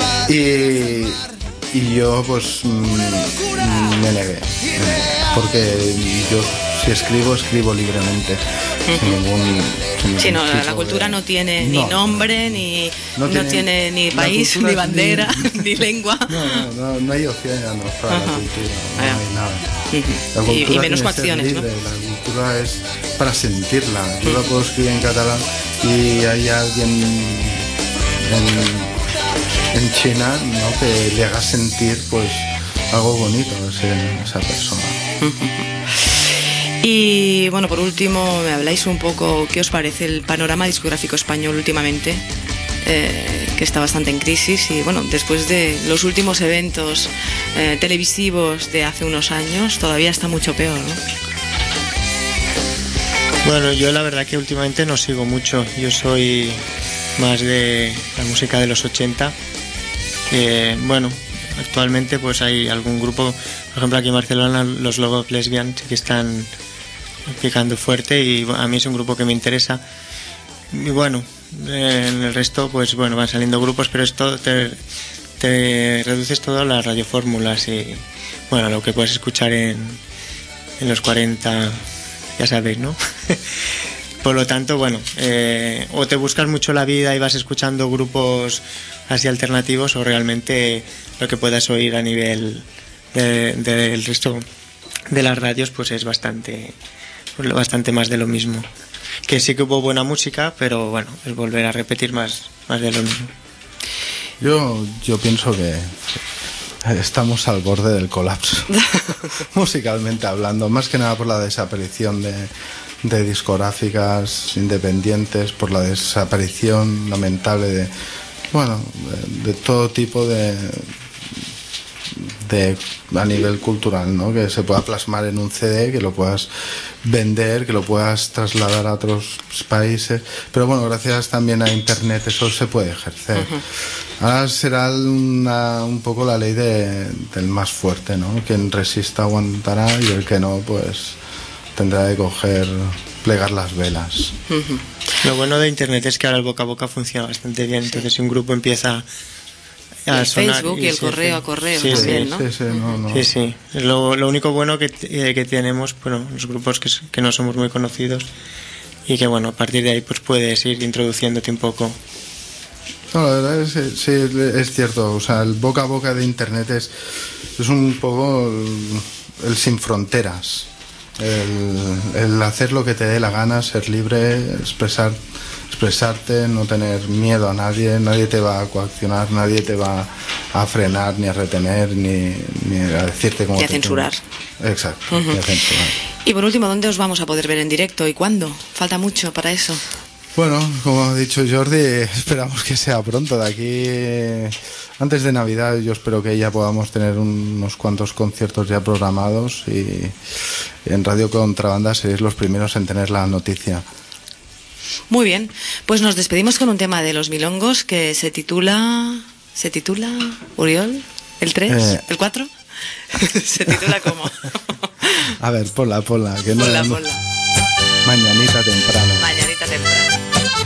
Y yo pues me negué, porque yo si escribo libremente, sin ningún sí, no, la cultura no tiene ni nombre, ni no tiene ni país, ni bandera, ni lengua. No hay océanos para la cultura, no hay nada. La cultura y menos coacciones, libre, ¿no? La cultura es para sentirla. Yo la puedo escribir en catalán y hay alguien en China, ¿no?, que le haga sentir pues algo bonito a esa persona. Y bueno, por último, me habláis un poco qué os parece el panorama discográfico español últimamente, que está bastante en crisis. Y bueno, después de los últimos eventos televisivos de hace unos años, todavía está mucho peor, ¿no? Bueno, yo la verdad que últimamente no sigo mucho. Yo soy más de la música de los 80. Bueno, actualmente pues hay algún grupo, por ejemplo aquí en Barcelona, los Love Lesbian, que están picando fuerte y a mí es un grupo que me interesa. Y bueno, en el resto pues bueno, van saliendo grupos, pero esto te reduces todo a las radiofórmulas y bueno, lo que puedes escuchar en los 40, ya sabéis, ¿no? Por lo tanto, bueno, o te buscas mucho la vida y vas escuchando grupos así alternativos, o realmente lo que puedas oír a nivel del resto de las radios pues es bastante más de lo mismo. Que sí que hubo buena música, pero bueno, es volver a repetir más de lo mismo. Yo pienso que estamos al borde del colapso musicalmente hablando, más que nada por la desaparición de discográficas independientes, por la desaparición lamentable de todo tipo de a nivel cultural, ¿no? Que se pueda plasmar en un CD, que lo puedas vender, que lo puedas trasladar a otros países. Pero bueno, gracias también a Internet eso se puede ejercer. Ahora será un poco la ley del más fuerte, ¿no? Quien resista aguantará y el que no, pues tendrá que plegar las velas. Lo bueno de Internet es que ahora el boca a boca funciona bastante bien. Entonces si un grupo empieza a el sonar Facebook y el correo a correo sí, también, ¿no? Sí. Lo único bueno que tenemos, bueno, los grupos que no somos muy conocidos y que bueno, a partir de ahí pues puedes ir introduciéndote un poco. No, la verdad es cierto, o sea, el boca a boca de Internet es un poco el sin fronteras, el hacer lo que te dé la gana, ser libre, expresarte, no tener miedo a nadie te va a coaccionar, nadie te va a frenar, ni a retener, ni a decirte cómo y a censurar. Exacto, y a censurar. Y por último, ¿dónde os vamos a poder ver en directo y cuándo? ¿Falta mucho para eso? Bueno, como ha dicho Jordi, esperamos que sea pronto. De aquí, antes de Navidad, yo espero que ya podamos tener unos cuantos conciertos ya programados y en Radio Contrabanda seréis los primeros en tener la noticia. Muy bien, pues nos despedimos con un tema de Los Milongos que se titula Uriol, ¿el 3? ¿El 4? ¿Se titula cómo? A ver, ponla. Que ponla. Mañanita temprano. Mañanita temprano.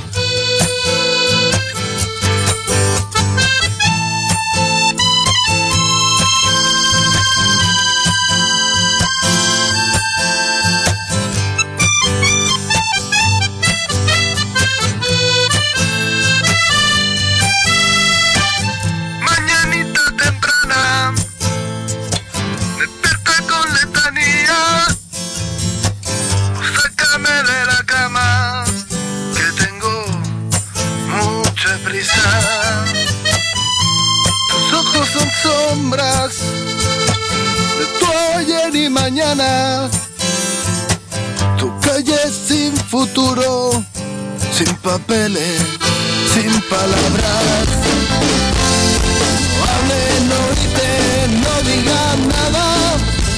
Tus ojos son sombras de tu ayer y mañana. Tu calle sin futuro, sin papeles, sin palabras. No hablen, no griten, no digan nada.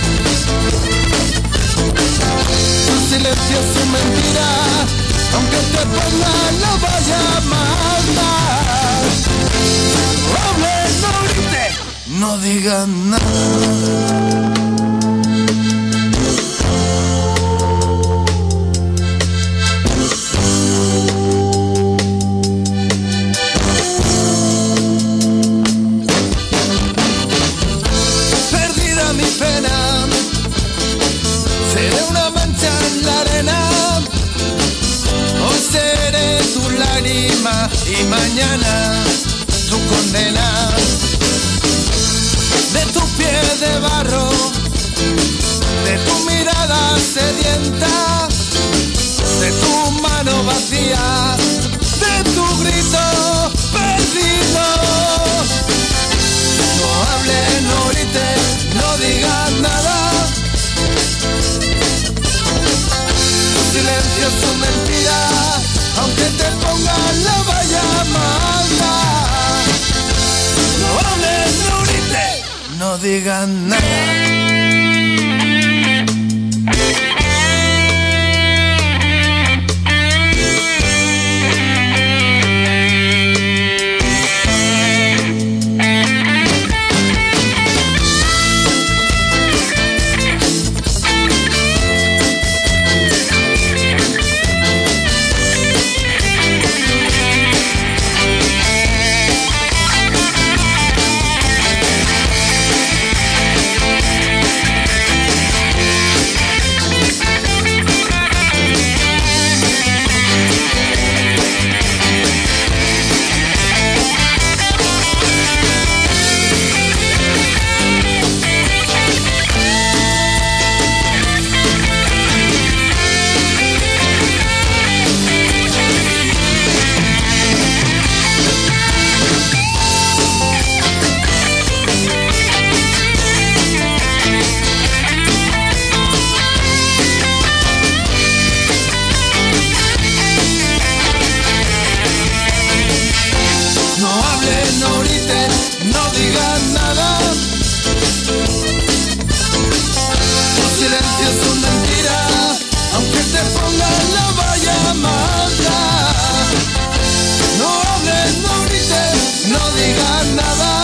Tu silencio es su mentira. Aunque te pongan, no vaya a mandar. No hables, no grites, no digan nada. Perdida mi pena, seré una mancha en la arena. Hoy seré tu lágrima y mañana tu condena. De tu pie de barro, de tu mirada sedienta, de tu mano vacía, de tu grito perdido. No hables, no grites, no digas nada. Tu silencio es su mentira. Aunque te pongan la valla mala. No hables, no grites, no digan nada. pongan la valla más alta. No hablen, no griten, no digan nada.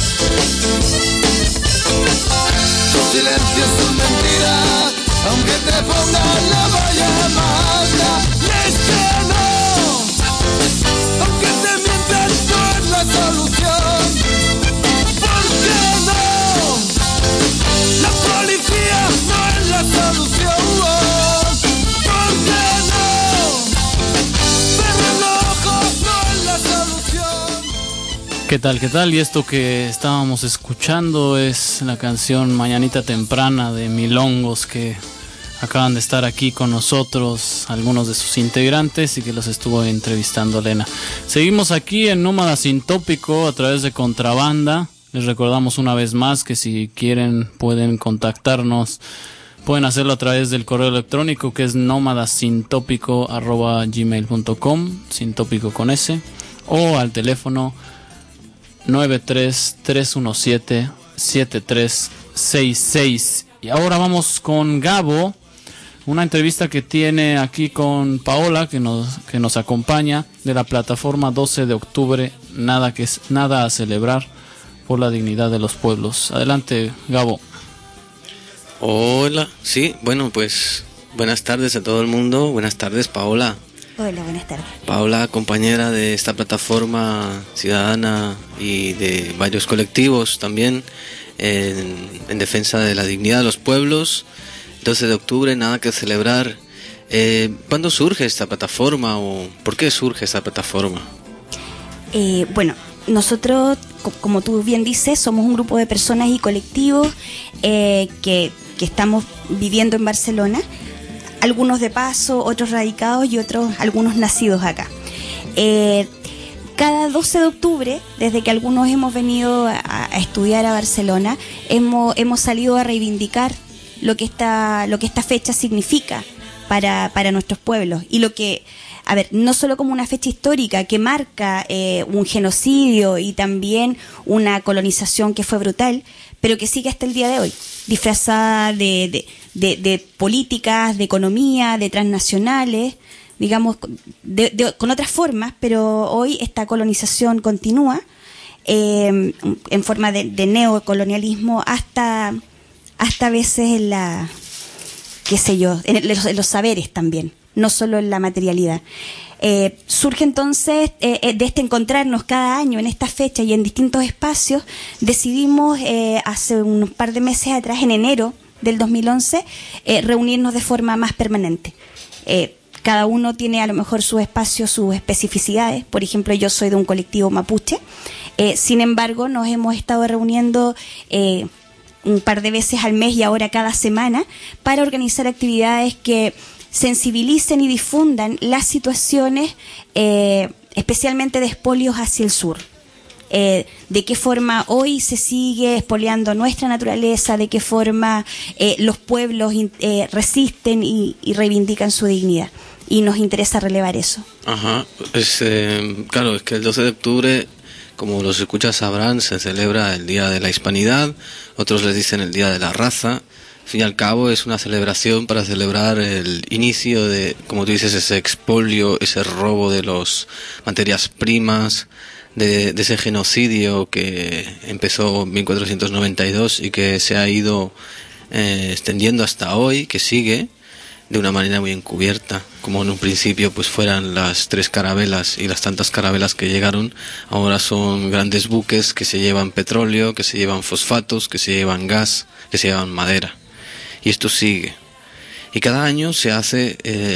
Tu silencio es una mentira, aunque te pongan la valla más alta. Y es que no, aunque te mientan, no es la solución. ¿Por qué no? La policía no es la solución. ¿Por qué no? Cerrar los ojos no es la solución. ¿Qué tal? ¿Qué tal? Y esto que estábamos escuchando es la canción Mañanita Temprana de Milongos, que acaban de estar aquí con nosotros, algunos de sus integrantes, y que los estuvo entrevistando Elena. Seguimos aquí en Nómada Sin Tópico a través de Contrabanda. Les recordamos una vez más que si quieren pueden contactarnos. Pueden hacerlo a través del correo electrónico, que es nómadasintópico@gmail.com, sin tópico con S, o al teléfono 933177366. Y ahora vamos con Gabo, una entrevista que tiene aquí con Paola, que nos acompaña, de la plataforma 12 de octubre, nada a celebrar, por la dignidad de los pueblos. Adelante, Gabo. Hola, sí, bueno, pues buenas tardes a todo el mundo. Buenas tardes, Paola. Hola, buenas tardes. Paola, compañera de esta plataforma ciudadana y de varios colectivos también en defensa de la dignidad de los pueblos. 12 de octubre, nada que celebrar. ¿Cuándo surge esta plataforma o por qué surge esta plataforma? Bueno, nosotros, como tú bien dices, somos un grupo de personas y colectivos que estamos viviendo en Barcelona, algunos de paso, otros radicados y algunos nacidos acá. Cada 12 de octubre, desde que algunos hemos venido a estudiar a Barcelona, hemos salido a reivindicar lo que esta fecha significa para nuestros pueblos, y lo que, a ver, no solo como una fecha histórica que marca un genocidio y también una colonización que fue brutal, pero que sigue hasta el día de hoy, disfrazada de políticas, de economía, de transnacionales, digamos, con otras formas, pero hoy esta colonización continúa en forma de neocolonialismo hasta a veces en la, qué sé yo, en los saberes también, no solo en la materialidad. Surge entonces de este encontrarnos cada año en esta fecha y en distintos espacios. Decidimos hace unos par de meses atrás, en enero del 2011, reunirnos de forma más permanente. Cada uno tiene a lo mejor su espacio, sus especificidades. Por ejemplo, yo soy de un colectivo mapuche. Sin embargo, nos hemos estado reuniendo un par de veces al mes y ahora cada semana para organizar actividades que sensibilicen y difundan las situaciones, especialmente de expolios hacia el sur. De qué forma hoy se sigue expoliando nuestra naturaleza, de qué forma los pueblos resisten y reivindican su dignidad. Y nos interesa relevar eso. Ajá, claro, es que el 12 de octubre, como los escuchas sabrán, se celebra el Día de la Hispanidad, otros les dicen el Día de la Raza. Al fin y al cabo es una celebración para celebrar el inicio de, como tú dices, ese expolio, ese robo de las materias primas, de ese genocidio que empezó en 1492 y que se ha ido extendiendo hasta hoy, que sigue de una manera muy encubierta, como en un principio pues fueran las 3 carabelas y las tantas carabelas que llegaron. Ahora son grandes buques que se llevan petróleo, que se llevan fosfatos, que se llevan gas, que se llevan madera. Y esto sigue. Y cada año se hacen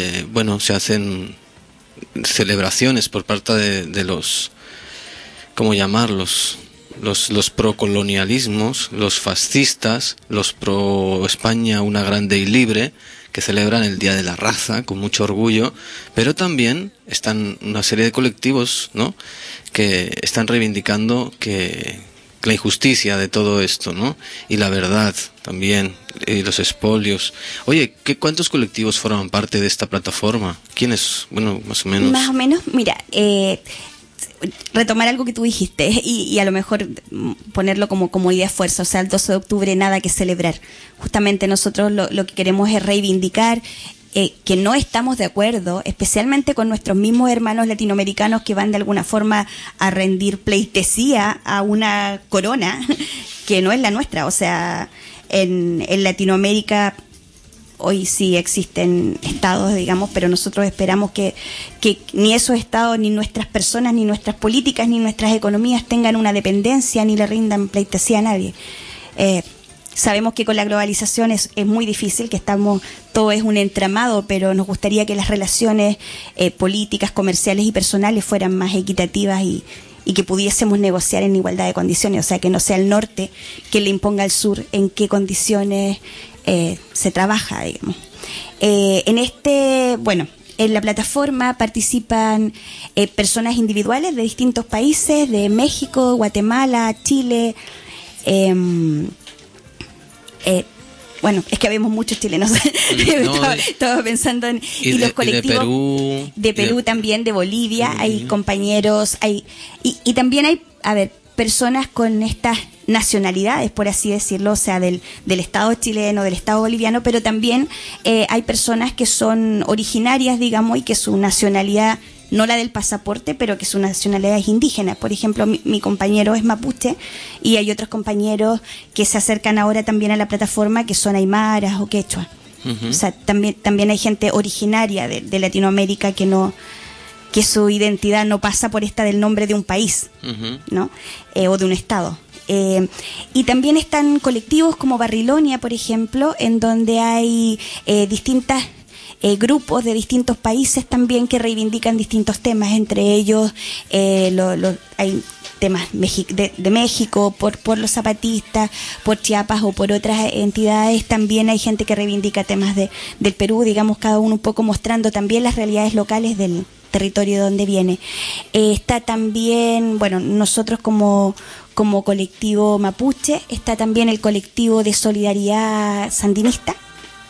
celebraciones por parte de los, ¿cómo llamarlos? Los procolonialismos, los fascistas, los pro España una grande y libre, que celebran el Día de la Raza con mucho orgullo, pero también están una serie de colectivos, ¿no?, que están reivindicando que la injusticia de todo esto, ¿no?, y la verdad también, y los expolios. Oye, ¿cuántos colectivos forman parte de esta plataforma? ¿Quiénes? Bueno, más o menos. Más o menos, mira, retomar algo que tú dijiste y a lo mejor ponerlo como idea fuerza, o sea, el 12 de octubre nada que celebrar. Justamente nosotros lo que queremos es reivindicar que no estamos de acuerdo, especialmente con nuestros mismos hermanos latinoamericanos que van de alguna forma a rendir pleitesía a una corona que no es la nuestra. O sea, en Latinoamérica hoy sí existen estados, digamos, pero nosotros esperamos que ni esos estados, ni nuestras personas, ni nuestras políticas, ni nuestras economías tengan una dependencia, ni le rindan pleitesía a nadie. Sabemos que con la globalización es muy difícil, que todo es un entramado, pero nos gustaría que las relaciones políticas, comerciales y personales fueran más equitativas y que pudiésemos negociar en igualdad de condiciones, o sea, que no sea el norte que le imponga al sur en qué condiciones se trabaja, digamos. En la plataforma participan personas individuales de distintos países, de México, Guatemala, Chile. Es que habemos muchos chilenos. Estaba pensando en los colectivos de Perú también, de Bolivia, hay compañeros, y también hay, personas con estas nacionalidades, por así decirlo, o sea, del Estado chileno, del Estado boliviano, pero también hay personas que son originarias, digamos, y que su nacionalidad, no la del pasaporte, pero que su nacionalidad es indígena. Por ejemplo, mi compañero es mapuche y hay otros compañeros que se acercan ahora también a la plataforma que son aymaras o quechua. O sea, también hay gente originaria de Latinoamérica que su identidad no pasa por esta del nombre de un país, ¿no? O de un estado. Y también están colectivos como Barrilonia, por ejemplo, en donde hay distintas grupos de distintos países también que reivindican distintos temas, entre ellos hay temas de México, por los zapatistas, por Chiapas o por otras entidades. También hay gente que reivindica temas del Perú, digamos, cada uno un poco mostrando también las realidades locales del territorio de donde viene. Está también, nosotros como colectivo mapuche, está también el colectivo de solidaridad sandinista.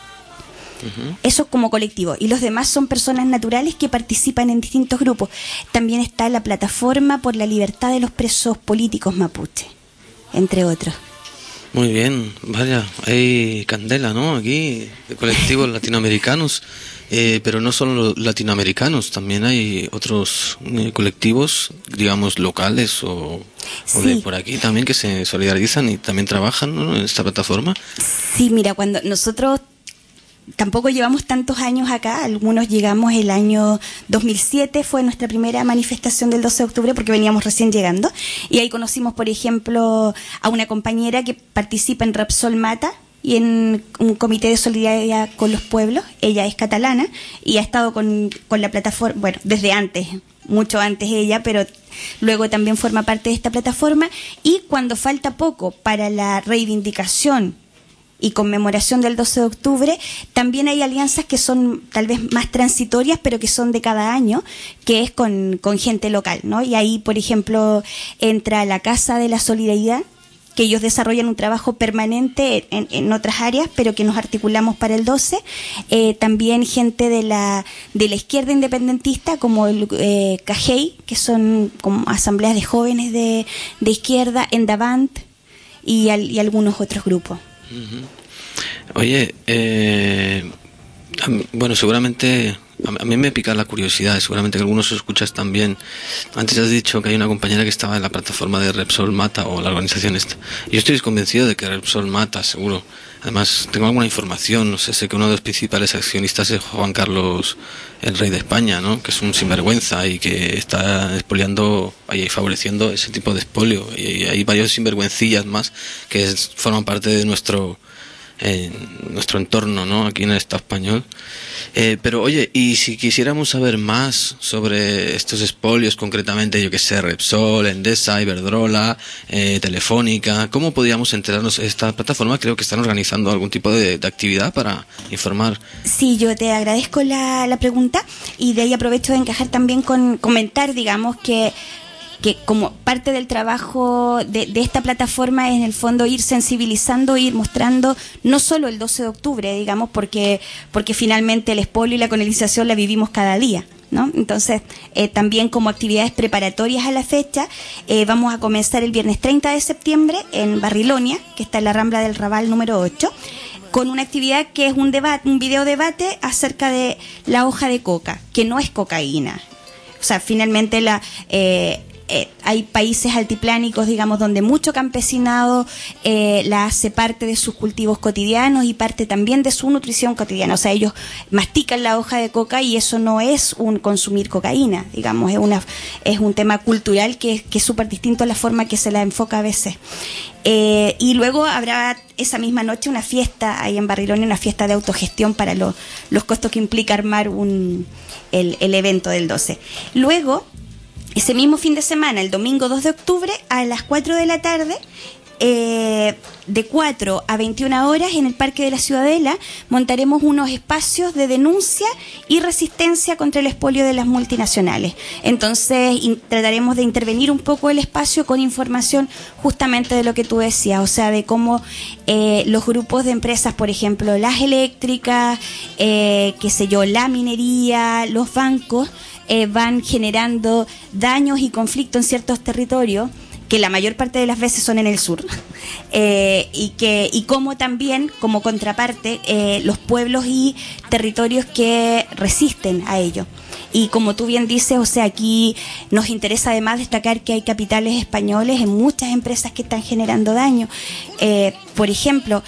Eso como colectivo, y los demás son personas naturales que participan en distintos grupos. También está la plataforma por la libertad de los presos políticos mapuche, entre otros. Muy bien, vaya, hay candela, ¿no? Aquí, de colectivos latinoamericanos, pero no solo latinoamericanos, también hay otros colectivos, digamos, locales o de por aquí también que se solidarizan y también trabajan, ¿no?, en esta plataforma. Sí, mira, cuando nosotros tampoco llevamos tantos años acá, algunos llegamos el año 2007, fue nuestra primera manifestación del 12 de octubre porque veníamos recién llegando, y ahí conocimos, por ejemplo, a una compañera que participa en Repsol Mata y en un comité de solidaridad con los pueblos. Ella es catalana y ha estado con la plataforma, desde antes, mucho antes ella, pero luego también forma parte de esta plataforma, y cuando falta poco para la reivindicación y conmemoración del 12 de octubre, también hay alianzas que son tal vez más transitorias, pero que son de cada año, que es con gente local, ¿no? Y ahí, por ejemplo, entra la Casa de la Solidaridad, que ellos desarrollan un trabajo permanente en otras áreas, pero que nos articulamos para el 12. También gente de la izquierda independentista, como el CAJEI, que son como asambleas de jóvenes de izquierda, Endavant y algunos otros grupos. Oye, seguramente a mí me pica la curiosidad, seguramente que algunos escuchas también. Antes has dicho que hay una compañera que estaba en la plataforma de Repsol Mata, o la organización esta. Yo estoy convencido de que Repsol Mata, seguro. Además, tengo alguna información, no sé que uno de los principales accionistas es Juan Carlos, el rey de España, ¿no?, que es un sinvergüenza y que está expoliando y favoreciendo ese tipo de expolio. Y hay varios sinvergüencillas más que forman parte de nuestro entorno, ¿no?, aquí en el Estado español. Pero oye, y si quisiéramos saber más sobre estos expolios, concretamente, yo que sé, Repsol, Endesa, Iberdrola, Telefónica, ¿cómo podríamos enterarnos? Esta plataforma creo que están organizando algún tipo de actividad para informar. Sí, yo te agradezco la pregunta, y de ahí aprovecho de encajar también con comentar, digamos, que como parte del trabajo de esta plataforma es en el fondo ir sensibilizando, ir mostrando no solo el 12 de octubre, digamos, porque finalmente el expolio y la colonización la vivimos cada día, ¿no? Entonces, también como actividades preparatorias a la fecha, vamos a comenzar el viernes 30 de septiembre en Barrilonia, que está en la Rambla del Raval número 8. con una actividad que es un video debate acerca de la hoja de coca, que no es cocaína. O sea, finalmente hay países altiplánicos, digamos, donde mucho campesinado la hace parte de sus cultivos cotidianos y parte también de su nutrición cotidiana. O sea, ellos mastican la hoja de coca y eso no es un consumir cocaína, digamos, es un tema cultural que es súper distinto a la forma que se la enfoca a veces. Y luego habrá esa misma noche una fiesta ahí en Barrilonia, una fiesta de autogestión para los costos que implica armar el evento del 12. Luego, ese mismo fin de semana, el domingo 2 de octubre, a las 4 de la tarde, de 4 a 21 horas, en el Parque de la Ciudadela, montaremos unos espacios de denuncia y resistencia contra el expolio de las multinacionales. Entonces, trataremos de intervenir un poco el espacio con información justamente de lo que tú decías, o sea, de cómo los grupos de empresas, por ejemplo, las eléctricas, la minería, los bancos, van generando daños y conflictos en ciertos territorios que la mayor parte de las veces son en el sur, y como también, como contraparte, los pueblos y territorios que resisten a ello. Y como tú bien dices, o sea, aquí nos interesa además destacar que hay capitales españoles en muchas empresas que están generando daño. Por ejemplo,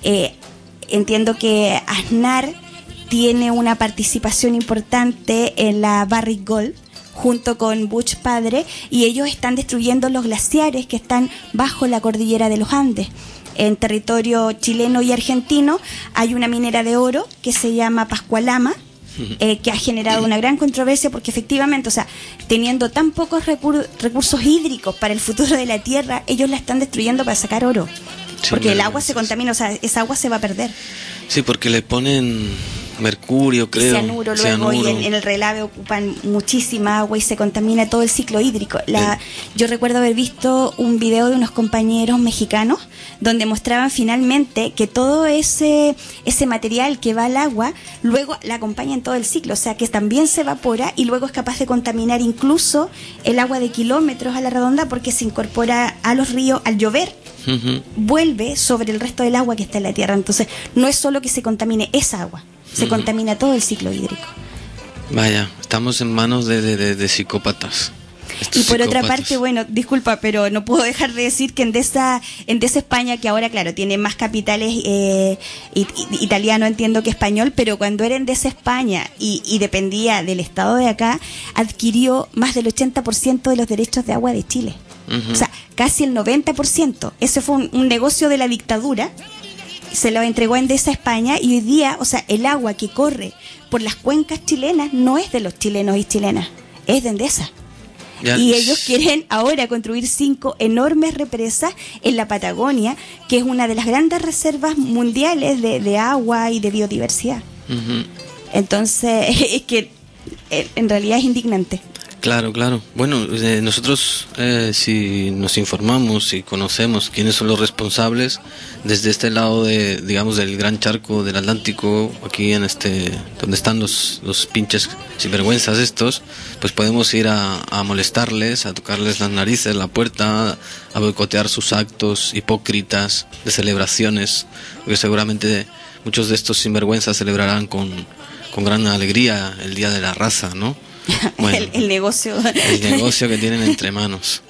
entiendo que Aznar tiene una participación importante en la Barrick Gold, junto con Bush padre, y ellos están destruyendo los glaciares que están bajo la cordillera de los Andes. En territorio chileno y argentino hay una minera de oro que se llama Pascualama, que ha generado una gran controversia porque efectivamente, o sea, teniendo tan pocos recursos hídricos para el futuro de la tierra, ellos la están destruyendo para sacar oro. Porque el agua se contamina, o sea, esa agua se va a perder. Sí, porque le ponen mercurio, creo. Cianuro luego, y en el relave ocupan muchísima agua y se contamina todo el ciclo hídrico. Yo recuerdo haber visto un video de unos compañeros mexicanos donde mostraban finalmente que todo ese material que va al agua luego la acompaña en todo el ciclo, o sea que también se evapora y luego es capaz de contaminar incluso el agua de kilómetros a la redonda porque se incorpora a los ríos al llover. Vuelve sobre el resto del agua que está en la tierra. Entonces no es solo que se contamine esa agua, se contamina todo el ciclo hídrico. Vaya, estamos en manos de psicópatas. Y por otra parte, bueno, disculpa, pero no puedo dejar de decir que Endesa España, que ahora, claro, tiene más capitales italiano, entiendo que español, pero cuando era Endesa España y dependía del Estado de acá, adquirió más del 80% de los derechos de agua de Chile. O sea, casi el 90%. Ese fue un negocio de la dictadura. Se lo entregó a Endesa España y hoy día, o sea, el agua que corre por las cuencas chilenas no es de los chilenos y chilenas, es de Endesa. Y ellos quieren ahora construir 5 enormes represas en la Patagonia, que es una de las grandes reservas mundiales de agua y de biodiversidad. Entonces, es que en realidad es indignante. Claro, claro. Bueno, nosotros si nos informamos y conocemos quiénes son los responsables desde este lado digamos, del gran charco del Atlántico, aquí en donde están los pinches sinvergüenzas estos, pues podemos ir a molestarles, a tocarles las narices, la puerta, a boicotear sus actos hipócritas de celebraciones, porque seguramente muchos de estos sinvergüenzas celebrarán con gran alegría el Día de la Raza, ¿no? Bueno, el negocio que tienen entre manos.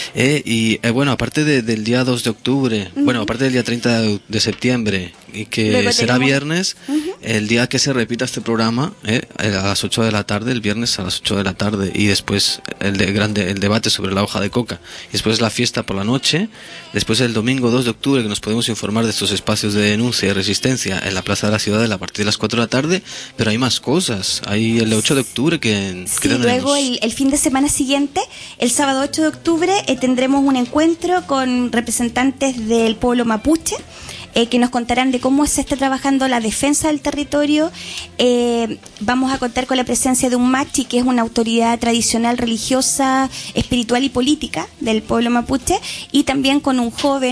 Bueno, aparte del día 2 de octubre, bueno, aparte del día 30 de septiembre, y que luego será viernes, el día que se repita este programa, a las 8 de la tarde, el viernes a las 8 de la tarde, y después el debate sobre la hoja de coca, y después la fiesta por la noche, después el domingo 2 de octubre, que nos podemos informar de estos espacios de denuncia y resistencia en la Plaza de la Ciudadela a partir de las 4 de la tarde, pero hay más cosas, hay el 8 de octubre que luego el fin de semana siguiente, el sábado 8 de octubre, tendremos un encuentro con representantes del pueblo mapuche, que nos contarán de cómo se está trabajando la defensa del territorio. Vamos a contar con la presencia de un machi, que es una autoridad tradicional, religiosa, espiritual y política del pueblo mapuche, y también con un joven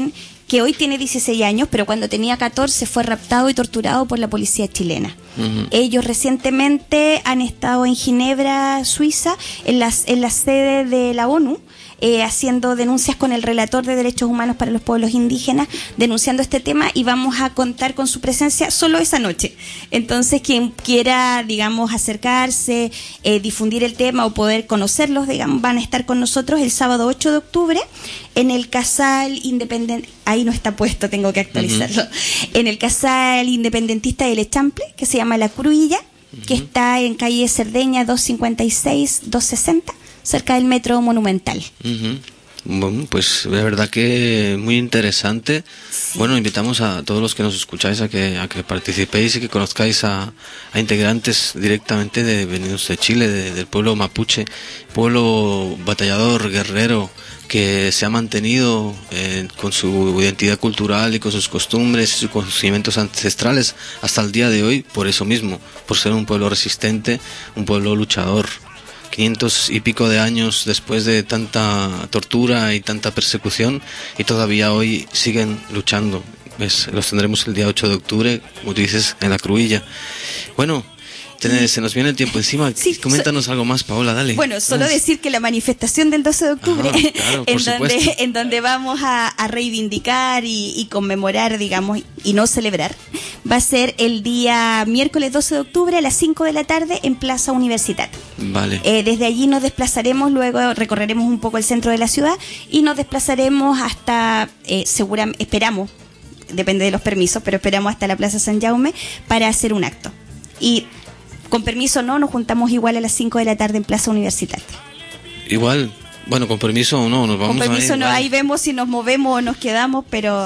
que hoy tiene 16 años, pero cuando tenía 14 fue raptado y torturado por la policía chilena. Ellos recientemente han estado en Ginebra, Suiza, en la sede de la ONU, haciendo denuncias con el relator de derechos humanos para los pueblos indígenas, denunciando este tema, y vamos a contar con su presencia solo esa noche. Entonces, quien quiera, digamos, acercarse, difundir el tema o poder conocerlos, digamos, van a estar con nosotros el sábado 8 de octubre en el Casal Independent, ahí no está puesto, tengo que actualizarlo, en el Casal Independentista del Echample, que se llama La Cruilla, que está en calle Cerdeña 256-260, cerca del Metro Monumental. Bueno, pues de verdad que muy interesante. Sí. Bueno, invitamos a todos los que nos escucháis a que participéis y que conozcáis a integrantes directamente venidos de Chile, del pueblo mapuche, pueblo batallador, guerrero, que se ha mantenido con su identidad cultural y con sus costumbres y sus conocimientos ancestrales hasta el día de hoy, por eso mismo, por ser un pueblo resistente, un pueblo luchador. 500 y pico de años después de tanta tortura y tanta persecución, y todavía hoy siguen luchando. Los tendremos el día 8 de octubre, como tú dices, en La Cruilla. Bueno, se nos viene el tiempo encima. Sí, coméntanos algo más, Paola, dale. Bueno, solo decir que la manifestación del 12 de octubre, claro, en donde vamos a reivindicar y conmemorar, digamos, y no celebrar, va a ser el día miércoles 12 de octubre a las 5 de la tarde en Plaza Universitat. Vale. Desde allí nos desplazaremos, luego recorreremos un poco el centro de la ciudad y nos desplazaremos hasta, esperamos, depende de los permisos, pero esperamos hasta la Plaza San Jaume para hacer un acto. Y con permiso no, nos juntamos igual a las 5 de la tarde en Plaza Universitat. Igual, bueno, con permiso o no, nos vamos a ir. Con permiso no, ahí vemos si nos movemos o nos quedamos, pero...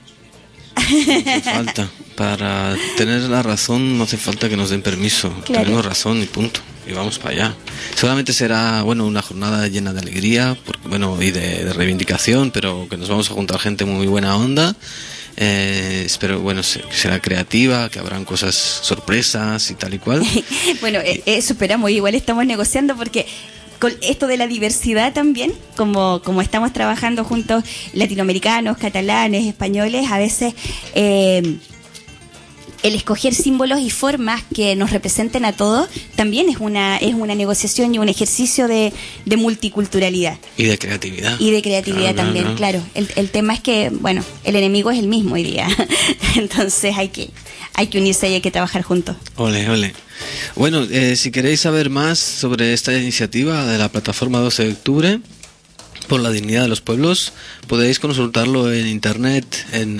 No hace falta. Para tener la razón no hace falta que nos den permiso. Claro. Tenemos razón y punto. Y vamos para allá. Seguramente será, bueno, una jornada llena de alegría, y de reivindicación, pero que nos vamos a juntar gente muy buena onda. Espero, que será creativa, que habrán cosas sorpresas y tal y cual. Bueno, eso esperamos. Igual estamos negociando porque con esto de la diversidad también, como estamos trabajando juntos latinoamericanos, catalanes, españoles, a veces el escoger símbolos y formas que nos representen a todos también es una negociación y un ejercicio de multiculturalidad. Y de creatividad. Y de creatividad también, claro. El tema es que, bueno, el enemigo es el mismo hoy día. Entonces hay que unirse y hay que trabajar juntos. Ole. Bueno, si queréis saber más sobre esta iniciativa de la plataforma 12 de octubre, por la dignidad de los pueblos, podéis consultarlo en internet en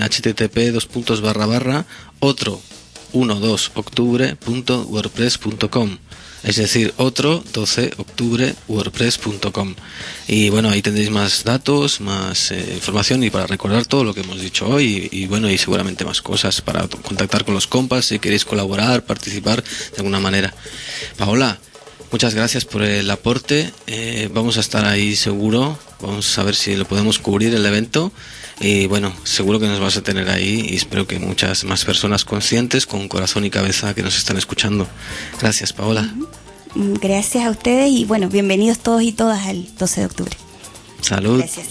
http://otro12octubre.wordpress.com, es decir, otro12octubre.wordpress.com. Y bueno, ahí tendréis más datos, más información, y para recordar todo lo que hemos dicho hoy, y seguramente más cosas para contactar con los compas si queréis colaborar, participar de alguna manera. Paola, muchas gracias por el aporte. Vamos a estar ahí seguro. Vamos a ver si lo podemos cubrir el evento. Y bueno, seguro que nos vas a tener ahí, y espero que muchas más personas conscientes, con corazón y cabeza, que nos están escuchando. Gracias, Paola. Gracias a ustedes y bueno, bienvenidos todos y todas al 12 de octubre. Salud. Gracias.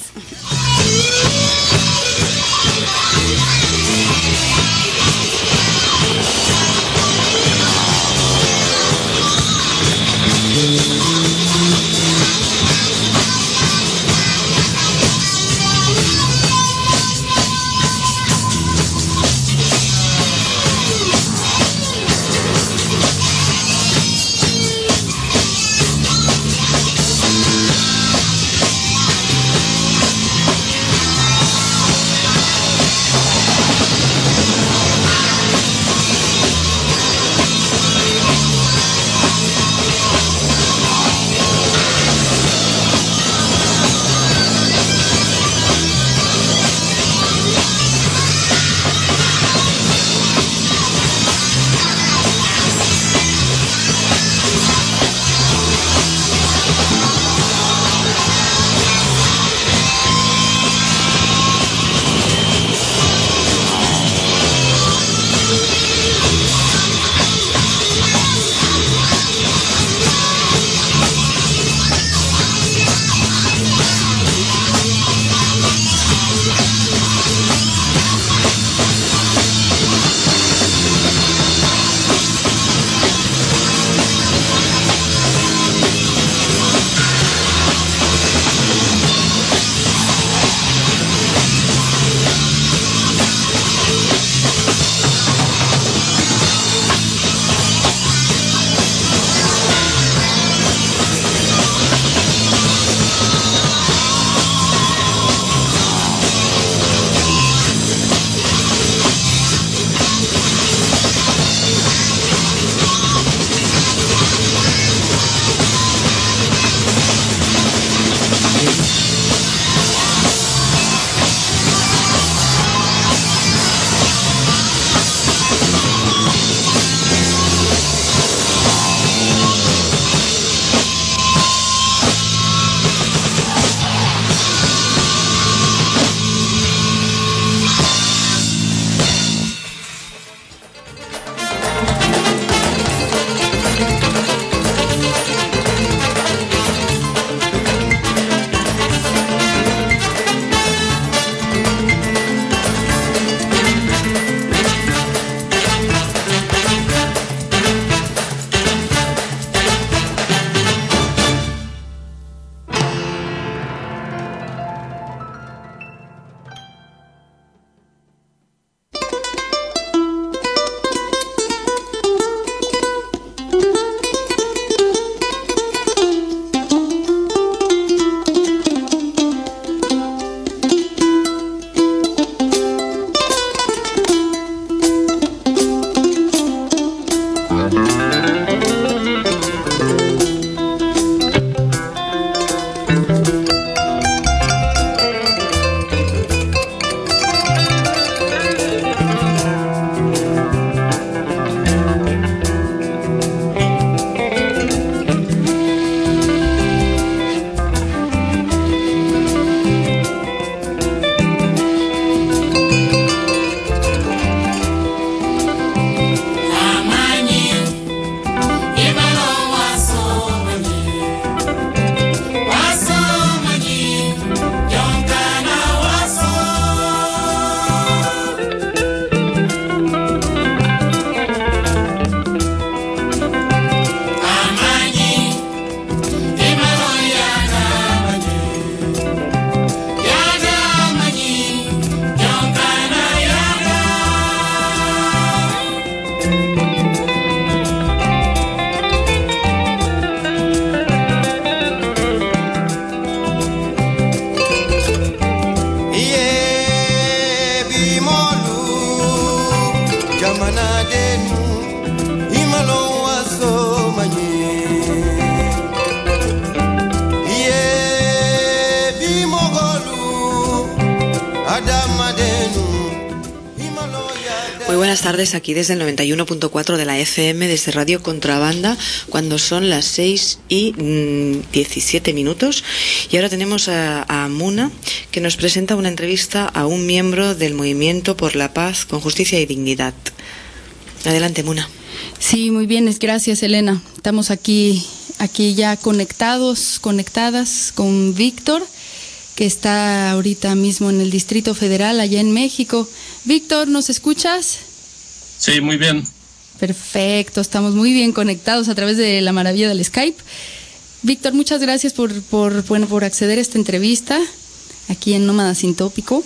buenas tardes, aquí desde el 91.4 de la FM, desde Radio Contrabanda, cuando son las 6:17. Y ahora tenemos a Muna, que nos presenta una entrevista a un miembro del Movimiento por la Paz con Justicia y Dignidad. Adelante, Muna. Sí, muy bien, gracias, Elena. Estamos aquí ya conectadas con Víctor, que está ahorita mismo en el Distrito Federal, allá en México. Víctor, ¿nos escuchas? Sí, muy bien. Perfecto, estamos muy bien conectados a través de la maravilla del Skype. Víctor, muchas gracias por acceder a esta entrevista aquí en Nómada Sin Tópico.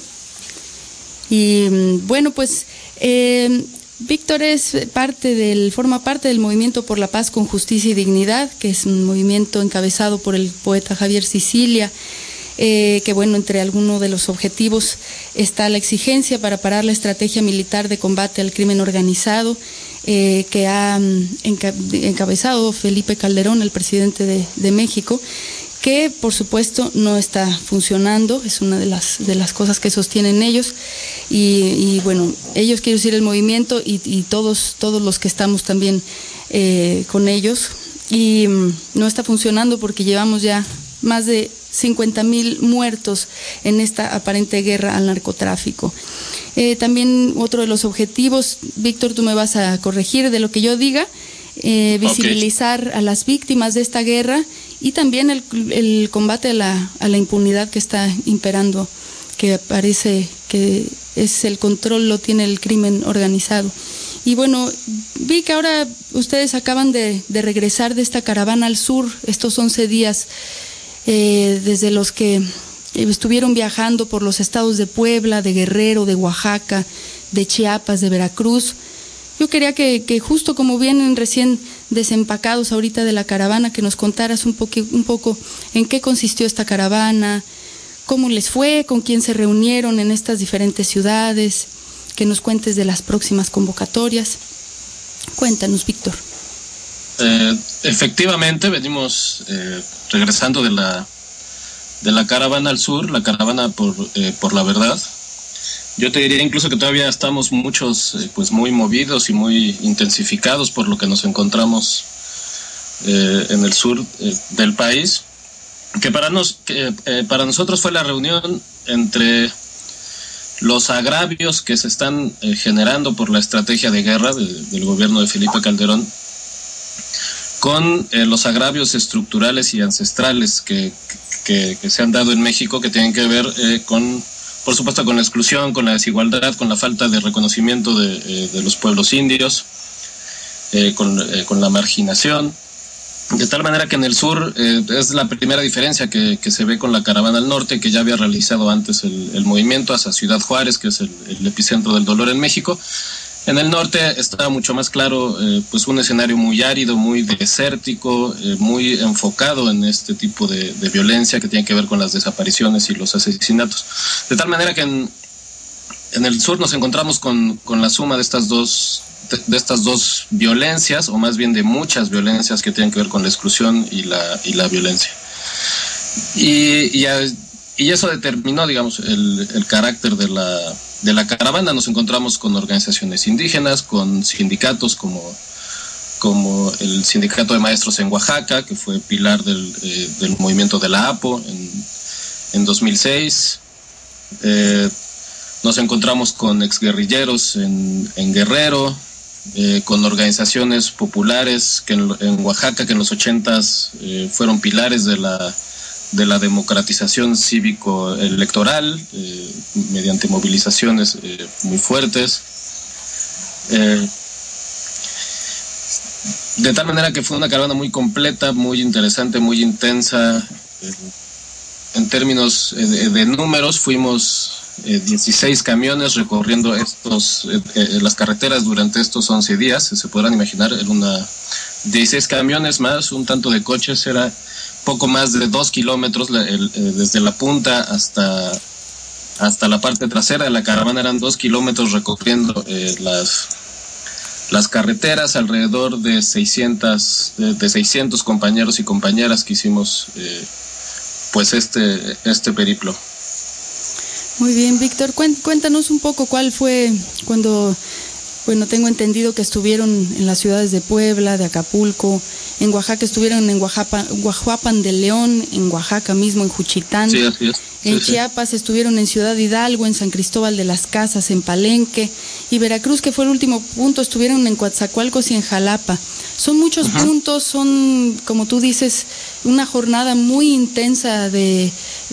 Y bueno, pues Víctor forma parte del Movimiento por la Paz con Justicia y Dignidad, que es un movimiento encabezado por el poeta Javier Sicilia, que bueno, entre algunos de los objetivos está la exigencia para parar la estrategia militar de combate al crimen organizado, que ha encabezado Felipe Calderón, el presidente de México, que por supuesto no está funcionando, es una de las cosas que sostienen ellos, y bueno, ellos, quiero decir, el movimiento y todos los que estamos también con ellos, y no está funcionando porque llevamos ya más de 50,000 muertos en esta aparente guerra al narcotráfico. También otro de los objetivos, Víctor, tú me vas a corregir de lo que yo diga, visibilizar a las víctimas de esta guerra y también el combate a la impunidad que está imperando, que parece que es el control lo tiene el crimen organizado. Y bueno, vi que ahora ustedes acaban de regresar de esta caravana al sur, estos 11 días, desde los que estuvieron viajando por los estados de Puebla, de Guerrero, de Oaxaca, de Chiapas, de Veracruz. Yo quería que justo como vienen recién desempacados ahorita de la caravana, que nos contaras un poco en qué consistió esta caravana, cómo les fue, con quién se reunieron en estas diferentes ciudades, que nos cuentes de las próximas convocatorias. Cuéntanos, Víctor. Efectivamente, venimos regresando de la caravana al sur, la caravana por la verdad. Yo te diría incluso que todavía estamos muchos pues muy movidos y muy intensificados por lo que nos encontramos en el sur del país, que para nosotros fue la reunión entre los agravios que se están generando por la estrategia de guerra del gobierno de Felipe Calderón, con los agravios estructurales y ancestrales que se han dado en México, que tienen que ver por supuesto, con la exclusión, con la desigualdad, con la falta de reconocimiento de los pueblos indios, con la marginación. De tal manera que en el sur es la primera diferencia que se ve con la caravana al norte, que ya había realizado antes el movimiento hacia Ciudad Juárez, que es el epicentro del dolor en México. En el norte está mucho más claro pues un escenario muy árido, muy desértico, muy enfocado en este tipo de violencia que tiene que ver con las desapariciones y los asesinatos. De tal manera que en el sur nos encontramos con la suma de estas dos violencias, o más bien de muchas violencias que tienen que ver con la exclusión y la violencia. Y eso determinó, digamos, el carácter de la caravana. Nos encontramos con organizaciones indígenas, con sindicatos como el Sindicato de Maestros en Oaxaca, que fue pilar del movimiento de la APO en 2006. Nos encontramos con exguerrilleros en Guerrero, con organizaciones populares que en Oaxaca, que en los 80s fueron pilares de la democratización cívico-electoral, mediante movilizaciones muy fuertes. De tal manera que fue una caravana muy completa, muy interesante, muy intensa. En términos de números, fuimos 16 camiones recorriendo las carreteras durante estos 11 días. Se podrán imaginar, 16 camiones más un tanto de coches, era poco más de 2 kilómetros desde la punta hasta la parte trasera de la caravana. Eran 2 kilómetros recorriendo las carreteras, alrededor de 600 compañeros y compañeras que hicimos pues este periplo. Muy bien, Víctor, cuéntanos un poco cuál fue cuando Bueno, tengo entendido que estuvieron en las ciudades de Puebla, de Acapulco, en Oaxaca estuvieron en Guajuapan de León, en Oaxaca mismo, en Juchitán. Sí, así es. En Chiapas estuvieron en Ciudad Hidalgo, en San Cristóbal de las Casas, en Palenque, y Veracruz, que fue el último punto, estuvieron en Coatzacoalcos y en Jalapa. Son muchos puntos, son, como tú dices, una jornada muy intensa de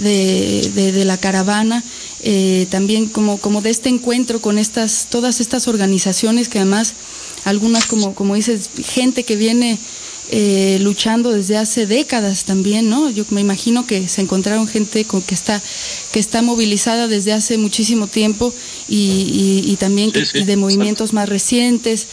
la caravana, también como de este encuentro con todas estas organizaciones que además, algunas como dices, gente que viene luchando desde hace décadas también, ¿no? Yo me imagino que se encontraron gente que está movilizada desde hace muchísimo tiempo y también de movimientos más recientes.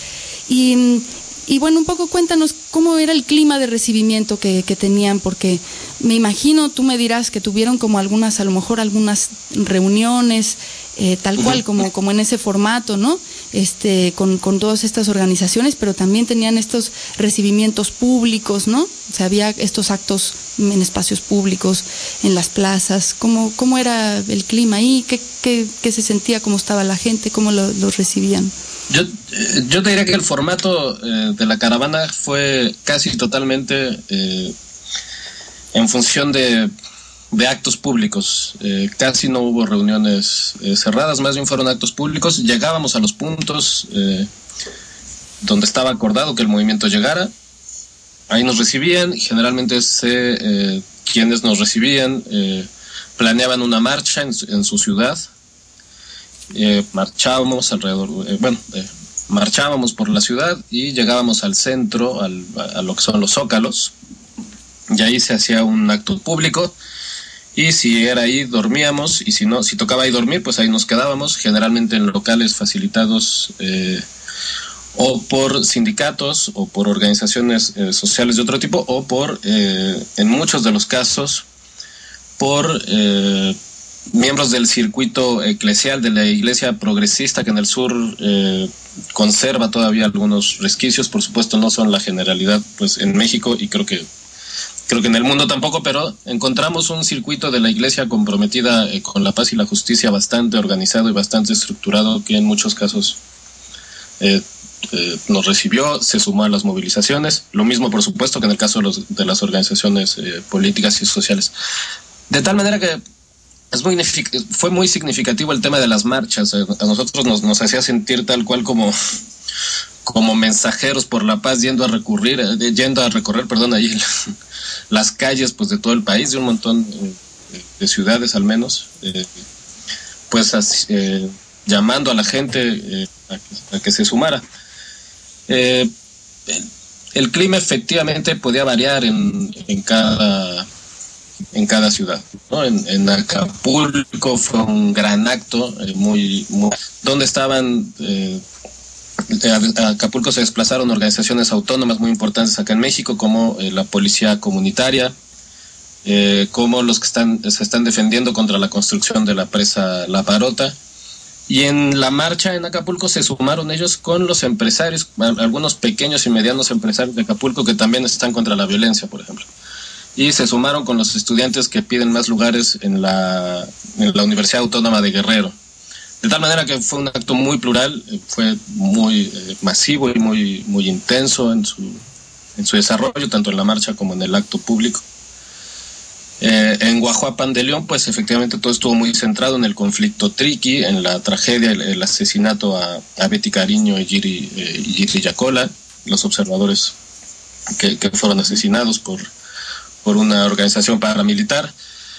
Y bueno, un poco cuéntanos cómo era el clima de recibimiento que tenían, porque me imagino, tú me dirás que tuvieron como a lo mejor algunas reuniones, tal cual, como en ese formato, ¿no? Con todas estas organizaciones, pero también tenían estos recibimientos públicos, ¿no? O sea, había estos actos en espacios públicos, en las plazas. ¿Cómo era el clima ahí? ¿Qué se sentía? ¿Cómo estaba la gente? ¿Cómo los recibían? Yo te diría que el formato de la caravana fue casi totalmente en función de actos públicos. Casi no hubo reuniones cerradas, más bien fueron actos públicos. Llegábamos a los puntos donde estaba acordado que el movimiento llegara. Ahí nos recibían, y generalmente quienes nos recibían planeaban una marcha en su ciudad. Marchábamos marchábamos por la ciudad y llegábamos al centro, a lo que son los zócalos, y ahí se hacía un acto público, y si era ahí dormíamos, y si tocaba ahí dormir, pues ahí nos quedábamos, generalmente en locales facilitados o por sindicatos o por organizaciones sociales de otro tipo, o en muchos de los casos, por miembros del circuito eclesial de la Iglesia Progresista, que en el sur conserva todavía algunos resquicios. Por supuesto no son la generalidad pues en México, y creo que en el mundo tampoco, pero encontramos un circuito de la Iglesia comprometida con la paz y la justicia bastante organizado y bastante estructurado, que en muchos casos nos recibió, se sumó a las movilizaciones. Lo mismo, por supuesto, que en el caso de las organizaciones políticas y sociales. De tal manera que fue muy significativo el tema de las marchas. A nosotros nos hacía sentir tal cual como mensajeros por la paz, yendo a recorrer ahí las calles pues de todo el país, de un montón de ciudades al menos, llamando a la gente a que se sumara. El clima efectivamente podía variar en cada ciudad, ¿no? En Acapulco fue un gran acto, donde estaban a Acapulco se desplazaron organizaciones autónomas muy importantes acá en México, como la Policía Comunitaria, como los que se están defendiendo contra la construcción de la presa La Parota. Y en la marcha en Acapulco se sumaron ellos con los empresarios, algunos pequeños y medianos empresarios de Acapulco que también están contra la violencia, por ejemplo. Y se sumaron con los estudiantes que piden más lugares en la Universidad Autónoma de Guerrero. De tal manera que fue un acto muy plural, fue muy masivo y muy intenso en su desarrollo, tanto en la marcha como en el acto público. En Guajuapan de León, pues efectivamente todo estuvo muy centrado en el conflicto Triqui, en la tragedia, el asesinato a Betty Cariño y Giri Yacola, los observadores que fueron asesinados por una organización paramilitar.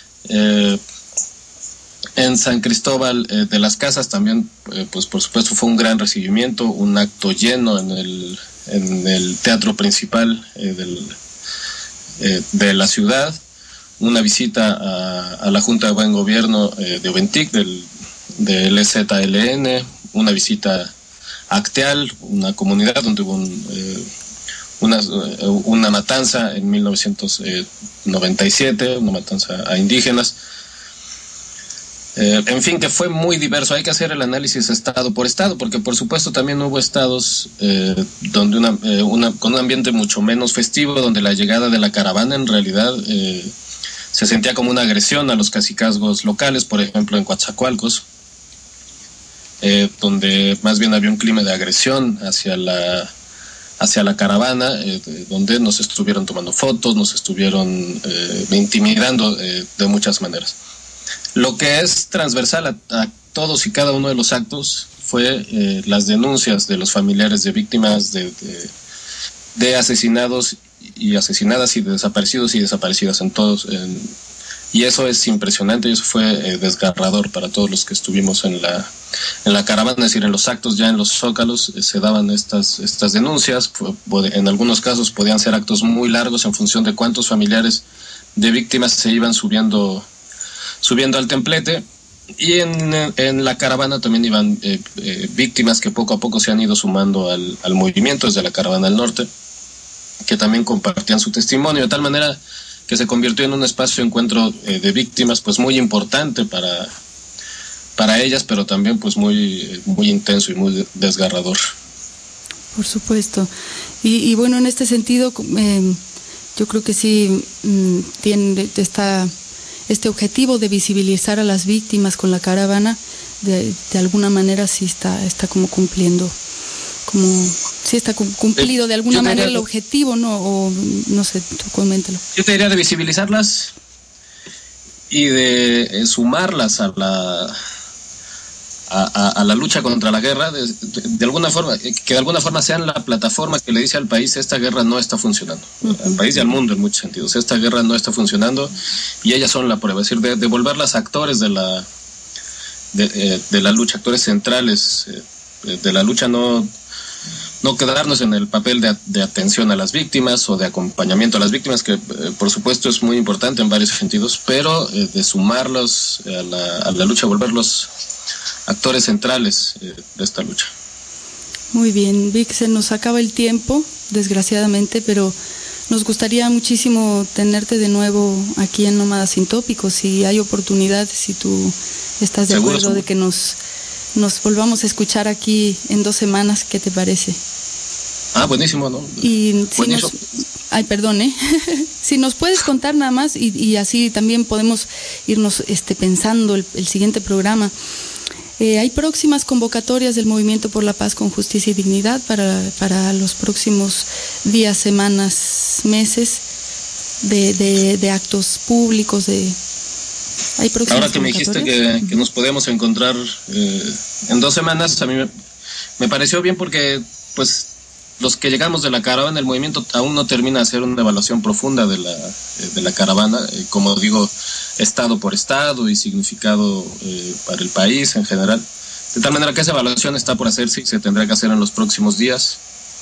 En San Cristóbal de las Casas también, pues por supuesto fue un gran recibimiento, un acto lleno en el teatro principal de la ciudad, una visita a la Junta de Buen Gobierno de Oventic, del EZLN, una visita a Acteal, una comunidad donde hubo una matanza en 1997, una matanza a indígenas. En fin, que fue muy diverso. Hay que hacer el análisis estado por estado, porque por supuesto también hubo estados donde con un ambiente mucho menos festivo, donde la llegada de la caravana en realidad se sentía como una agresión a los cacicazgos locales, por ejemplo en Coatzacoalcos, donde más bien había un clima de agresión hacia la caravana, donde nos estuvieron tomando fotos, nos estuvieron intimidando de muchas maneras. Lo que es transversal a todos y cada uno de los actos fue las denuncias de los familiares de víctimas de asesinados y asesinadas y de desaparecidos y desaparecidas y eso es impresionante y eso fue desgarrador para todos los que estuvimos en la caravana, es decir, en los actos, ya en los zócalos se daban estas denuncias. En algunos casos podían ser actos muy largos en función de cuántos familiares de víctimas se iban subiendo al templete, y en la caravana también iban víctimas que poco a poco se han ido sumando al movimiento desde la Caravana del Norte, que también compartían su testimonio, de tal manera que se convirtió en un espacio de encuentro de víctimas pues muy importante para ellas, pero también pues muy intenso y muy desgarrador. Por supuesto. Y bueno, en este sentido, yo creo que sí tiene este objetivo de visibilizar a las víctimas con la caravana, de alguna manera sí está como cumpliendo, sí está cumplido de alguna manera el objetivo, ¿no? O no sé, tú coméntalo. Yo te diría de visibilizarlas y de sumarlas a la lucha contra la guerra, de alguna forma, que de alguna forma sean la plataforma que le dice al país: esta guerra no está funcionando, al país y al mundo en muchos sentidos, esta guerra no está funcionando, y ellas son la prueba, es decir, de volverlas actores de la lucha, actores centrales de la lucha, no quedarnos en el papel de atención a las víctimas o de acompañamiento a las víctimas, que por supuesto es muy importante en varios sentidos, pero de sumarlos a la lucha, volverlos actores centrales de esta lucha. Muy bien, Vic, se nos acaba el tiempo, desgraciadamente, pero nos gustaría muchísimo tenerte de nuevo aquí en Nómadas Sin Tópicos. Si hay oportunidad, si tú estás de acuerdo de que nos volvamos a escuchar aquí en 2 semanas, ¿qué te parece? Buenísimo, ¿no? Y si nos puedes contar nada más, y así también podemos irnos pensando el siguiente programa. Hay próximas convocatorias del Movimiento por la Paz con Justicia y Dignidad para los próximos días, semanas, meses de actos públicos. Hay próximas. Ahora que me dijiste que nos podemos encontrar en 2 semanas, a mí me pareció bien, porque pues los que llegamos de la caravana, el movimiento aún no termina de hacer una evaluación profunda de la caravana, como digo, estado por estado y significado para el país en general, de tal manera que esa evaluación está por hacerse y se tendrá que hacer en los próximos días,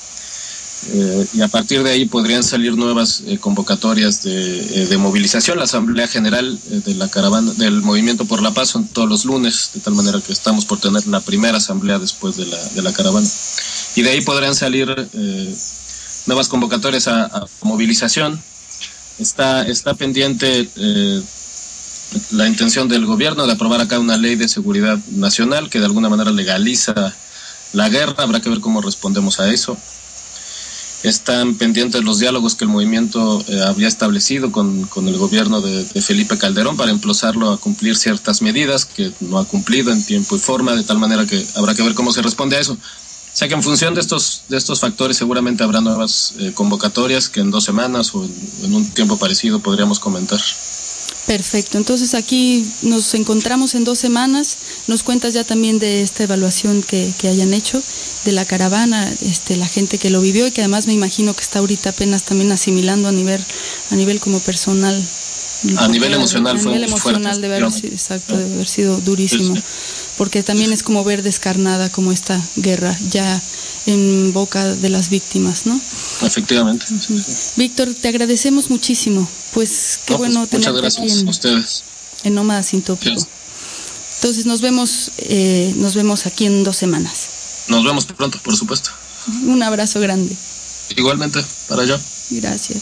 y a partir de ahí podrían salir nuevas convocatorias de movilización. La Asamblea General de la caravana del Movimiento por la Paz son todos los lunes, de tal manera que estamos por tener la primera asamblea después de la caravana, y de ahí podrán salir nuevas convocatorias a movilización. Está pendiente la intención del gobierno de aprobar acá una ley de seguridad nacional que de alguna manera legaliza la guerra. Habrá que ver cómo respondemos a eso. Están pendientes los diálogos que el movimiento había establecido con el gobierno de Felipe Calderón para emplazarlo a cumplir ciertas medidas que no ha cumplido en tiempo y forma, de tal manera que habrá que ver cómo se responde a eso. O sea que en función de estos factores seguramente habrá nuevas convocatorias que en 2 semanas o en un tiempo parecido podríamos comentar. Perfecto, entonces aquí nos encontramos en 2 semanas. Nos cuentas ya también de esta evaluación que hayan hecho de la caravana, la gente que lo vivió, y que además me imagino que está ahorita apenas también asimilando a nivel como personal. A nivel emocional fue fuerte. Debe haber sido durísimo, sí. Porque también es como ver descarnada como esta guerra ya en boca de las víctimas, ¿no? Efectivamente. Sí. Víctor, te agradecemos muchísimo. Pues qué bueno tenerte muchas gracias aquí a ustedes. En Nómadas Sin Tópicos. Entonces nos vemos aquí en 2 semanas. Nos vemos pronto, por supuesto. Un abrazo grande. Igualmente, para allá. Gracias.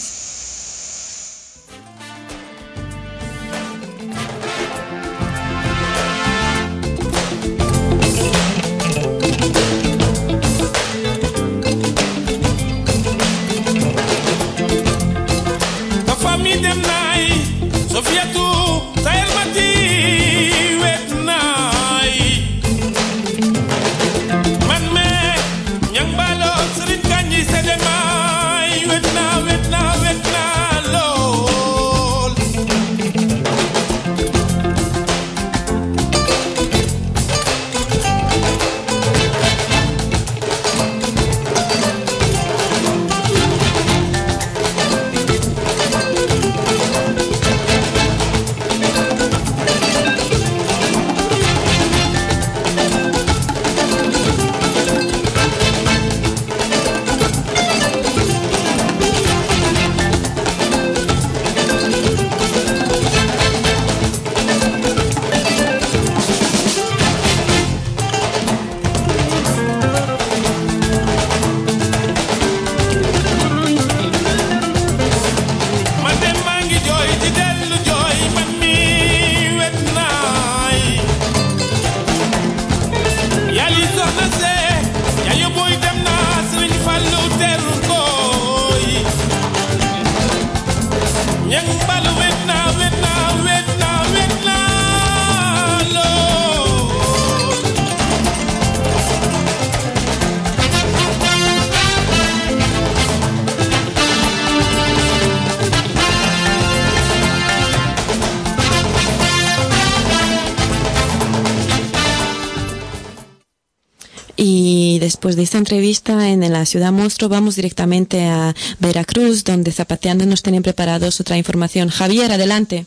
Y después de esta entrevista en la Ciudad Monstruo vamos directamente a Veracruz, donde Zapateando nos tienen preparados otra información. Javier, adelante.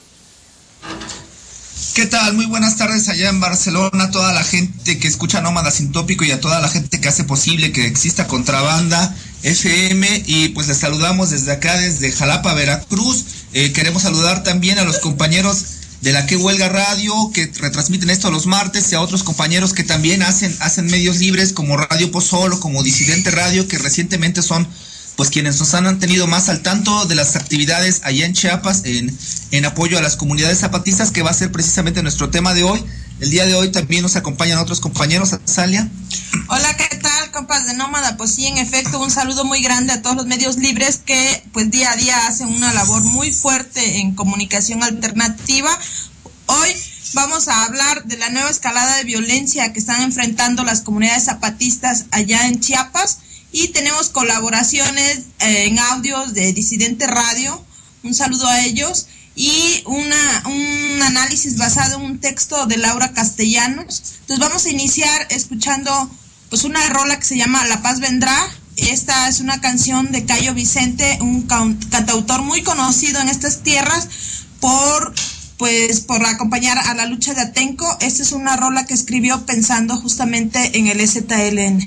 ¿Qué tal? Muy buenas tardes allá en Barcelona, a toda la gente que escucha Nómada Sin Tópico y a toda la gente que hace posible que exista Contrabanda FM, y pues les saludamos desde acá, desde Jalapa, Veracruz. Queremos saludar también a los compañeros de la Que Huelga Radio, que retransmiten esto los martes, y a otros compañeros que también hacen medios libres, como Radio Pozolo, como Disidente Radio, que recientemente son pues quienes nos han tenido más al tanto de las actividades allá en Chiapas en apoyo a las comunidades zapatistas, que va a ser precisamente nuestro tema de hoy. El día de hoy también nos acompañan otros compañeros. Azalia. Hola, ¿qué tal, compas de Nómada? Pues sí, en efecto, un saludo muy grande a todos los medios libres que pues día a día hacen una labor muy fuerte en comunicación alternativa. Hoy vamos a hablar de la nueva escalada de violencia que están enfrentando las comunidades zapatistas allá en Chiapas, y tenemos colaboraciones en audios de Disidente Radio. Un saludo a ellos. Y un análisis basado en un texto de Laura Castellanos. Entonces vamos a iniciar escuchando pues una rola que se llama La Paz Vendrá. Esta es una canción de Cayo Vicente, un cantautor muy conocido en estas tierras por acompañar a la lucha de Atenco. Esta es una rola que escribió pensando justamente en el ZLN.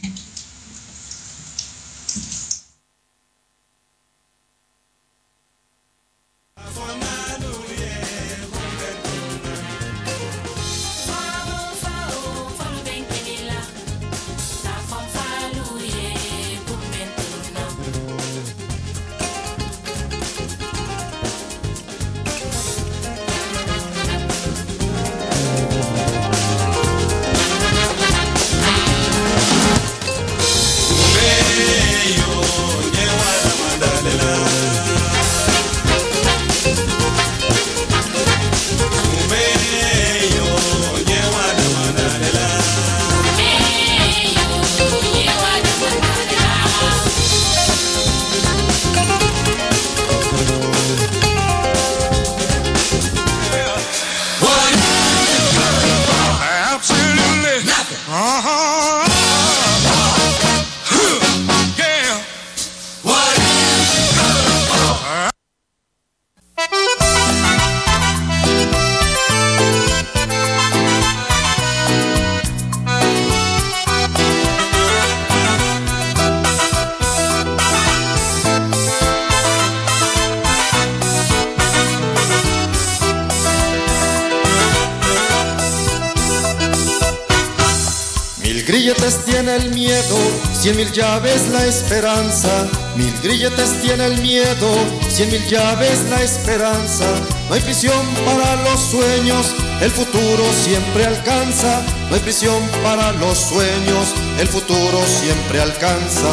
El miedo, 100,000 llaves la esperanza. 1000 grilletes tiene el miedo, 100,000 llaves la esperanza. No hay prisión para los sueños, el futuro siempre alcanza. No hay prisión para los sueños, el futuro siempre alcanza.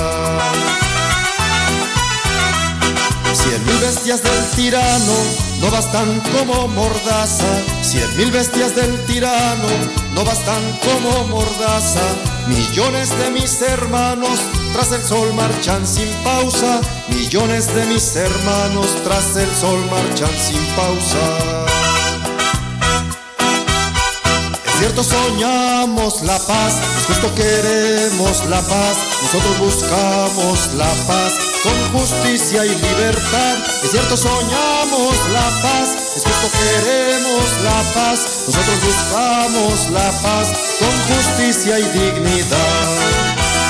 100,000 bestias del tirano no bastan como mordaza. 100,000 bestias del tirano no bastan como mordaza. Millones de mis hermanos tras el sol marchan sin pausa, millones de mis hermanos tras el sol marchan sin pausa. Es cierto, soñamos la paz, es justo, queremos la paz, nosotros buscamos la paz con justicia y libertad. Es cierto, soñamos la paz, es justo, queremos la paz, nosotros buscamos la paz con justicia y dignidad.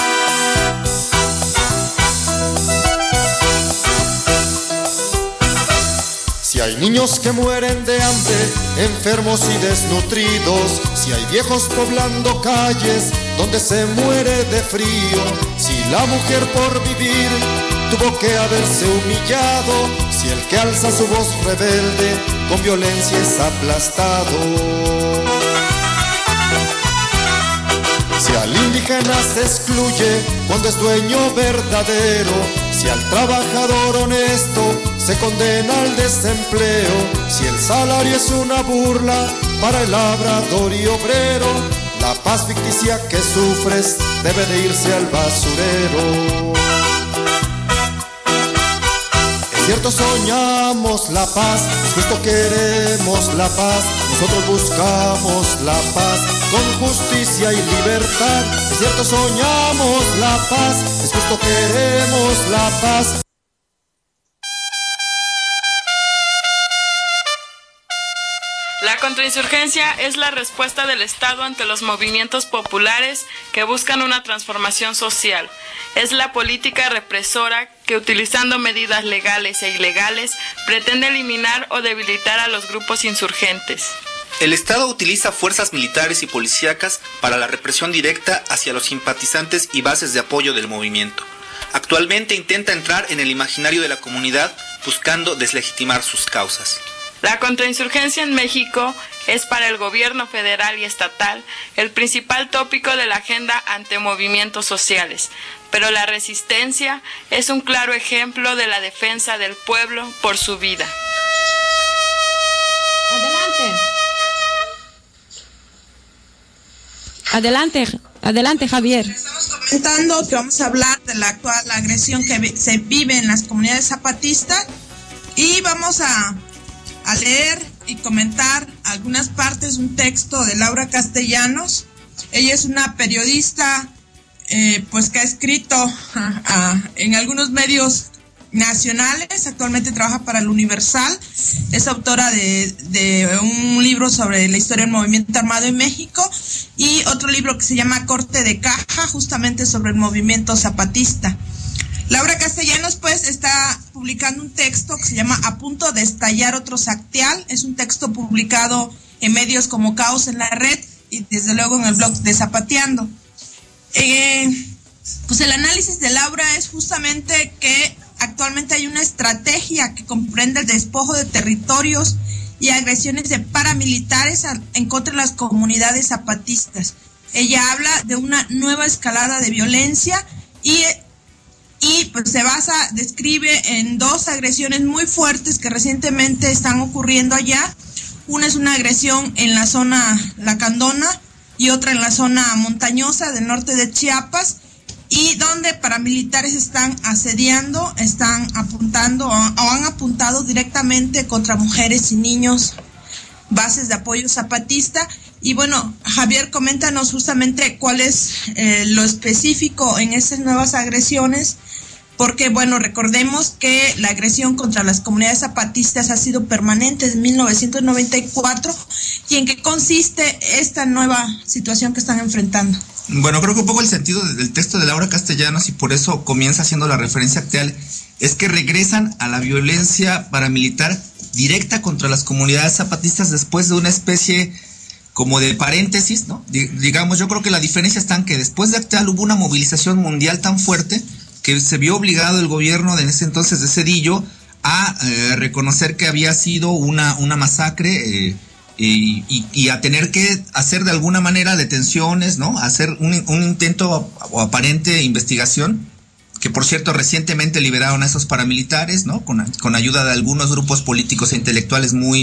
Si hay niños que mueren de hambre, enfermos y desnutridos, si hay viejos poblando calles donde se muere de frío, si la mujer por vivir tuvo que haberse humillado, si el que alza su voz rebelde con violencia es aplastado. Si al indígena se excluye cuando es dueño verdadero, si al trabajador honesto se condena al desempleo, si el salario es una burla para el labrador y obrero, la paz ficticia que sufres debe de irse al basurero. Es cierto, soñamos la paz, es justo, queremos la paz, nosotros buscamos la paz con justicia y libertad. Es cierto, soñamos la paz, es justo, queremos la paz. La contrainsurgencia es la respuesta del Estado ante los movimientos populares que buscan una transformación social. Es la política represora que, utilizando medidas legales e ilegales, pretende eliminar o debilitar a los grupos insurgentes. El Estado utiliza fuerzas militares y policíacas para la represión directa hacia los simpatizantes y bases de apoyo del movimiento. Actualmente intenta entrar en el imaginario de la comunidad buscando deslegitimar sus causas. La contrainsurgencia en México es para el gobierno federal y estatal el principal tópico de la agenda ante movimientos sociales, pero la resistencia es un claro ejemplo de la defensa del pueblo por su vida. Adelante, Javier. Estamos comentando que vamos a hablar de la actual agresión que se vive en las comunidades zapatistas y vamos a leer y comentar algunas partes de un texto de Laura Castellanos. Ella es una periodista pues que ha escrito en algunos medios nacionales, actualmente trabaja para el Universal, es autora de un libro sobre la historia del movimiento armado en México y otro libro que se llama Corte de Caja, justamente sobre el movimiento zapatista. Laura Castellanos pues está publicando un texto que se llama A punto de estallar otro Sacteal. Es un texto publicado en medios como Caos en la Red y desde luego en el blog de Zapateando. Pues el análisis de Laura es justamente que actualmente hay una estrategia que comprende el despojo de territorios y agresiones de paramilitares en contra de las comunidades zapatistas. Ella habla de una nueva escalada de violencia y pues describe en dos agresiones muy fuertes que recientemente están ocurriendo allá. Una es una agresión en la zona Lacandona y otra en la zona montañosa del norte de Chiapas, y donde paramilitares están asediando, están apuntando o han apuntado directamente contra mujeres y niños, bases de apoyo zapatista. Y bueno, Javier, coméntanos justamente cuál es lo específico en esas nuevas agresiones, porque bueno, recordemos que la agresión contra las comunidades zapatistas ha sido permanente desde 1994, y en qué consiste esta nueva situación que están enfrentando. Bueno, creo que un poco el sentido del texto de Laura Castellanos, y por eso comienza haciendo la referencia actual, es que regresan a la violencia paramilitar directa contra las comunidades zapatistas después de una especie como de paréntesis, ¿no? Digamos, yo creo que la diferencia está en que después de Acteal hubo una movilización mundial tan fuerte que se vio obligado el gobierno de ese entonces de Zedillo a reconocer que había sido una masacre y a tener que hacer de alguna manera detenciones, ¿no? Hacer un intento o aparente investigación, que por cierto recientemente liberaron a esos paramilitares, ¿no? Con ayuda de algunos grupos políticos e intelectuales muy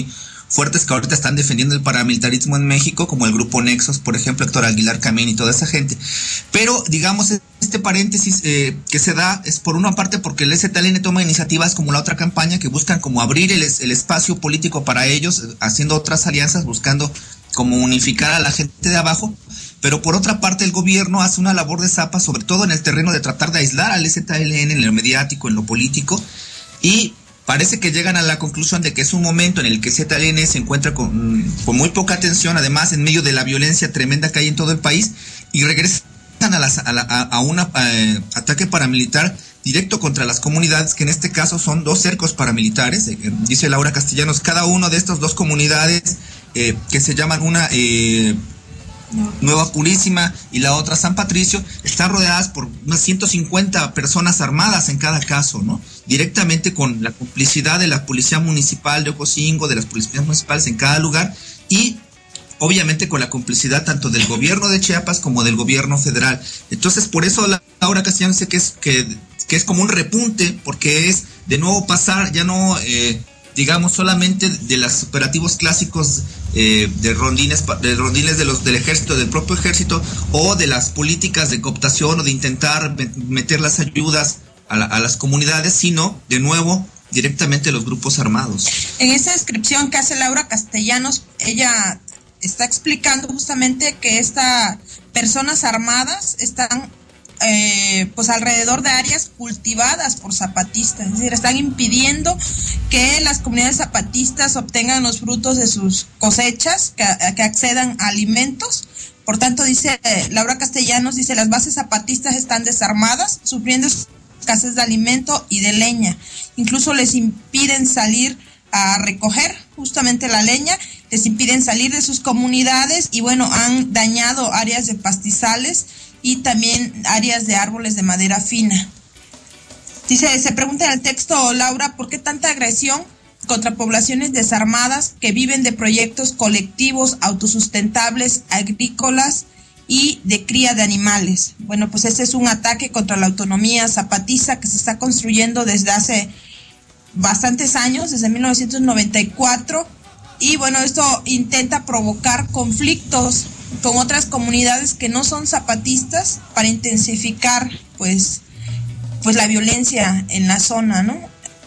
fuertes que ahorita están defendiendo el paramilitarismo en México, como el grupo Nexos, por ejemplo, Héctor Aguilar Camín y toda esa gente. Pero, digamos, este paréntesis que se da es por una parte porque el ZLN toma iniciativas como la otra campaña que buscan como abrir el espacio político para ellos, haciendo otras alianzas, buscando como unificar a la gente de abajo. Pero por otra parte el gobierno hace una labor de zapa, sobre todo en el terreno de tratar de aislar al ZLN en lo mediático, en lo político, y parece que llegan a la conclusión de que es un momento en el que ZLN se encuentra con muy poca atención, además en medio de la violencia tremenda que hay en todo el país, y regresan a un ataque paramilitar directo contra las comunidades, que en este caso son 2 cercos paramilitares, dice Laura Castellanos. Cada uno de estas 2 comunidades que se llaman una Nueva Purísima y la otra San Patricio, están rodeadas por unas 150 personas armadas en cada caso, ¿no? Directamente con la complicidad de la Policía Municipal de Ocosingo, de las policías municipales en cada lugar, y obviamente con la complicidad tanto del gobierno de Chiapas como del gobierno federal. Entonces, por eso Laura Castellanos dice que es como un repunte, porque es de nuevo pasar, ya no digamos solamente de los operativos clásicos de rondines del ejército, del propio ejército, o de las políticas de cooptación o de intentar meter las ayudas a las comunidades, sino de nuevo directamente los grupos armados. En esa descripción que hace Laura Castellanos, ella está explicando justamente que estas personas armadas están pues alrededor de áreas cultivadas por zapatistas, es decir, están impidiendo que las comunidades zapatistas obtengan los frutos de sus cosechas, que accedan a alimentos. Por tanto, dice Laura Castellanos, dice, las bases zapatistas están desarmadas, sufriendo escasez de alimento y de leña. Incluso les impiden salir a recoger justamente la leña, les impiden salir de sus comunidades y bueno, han dañado áreas de pastizales y también áreas de árboles de madera fina. Dice, se pregunta en el texto, Laura, ¿por qué tanta agresión contra poblaciones desarmadas que viven de proyectos colectivos, autosustentables, agrícolas y de cría de animales? Bueno, pues ese es un ataque contra la autonomía zapatista que se está construyendo desde hace bastantes años, desde 1994, y bueno, esto intenta provocar conflictos con otras comunidades que no son zapatistas para intensificar pues la violencia en la zona, ¿no?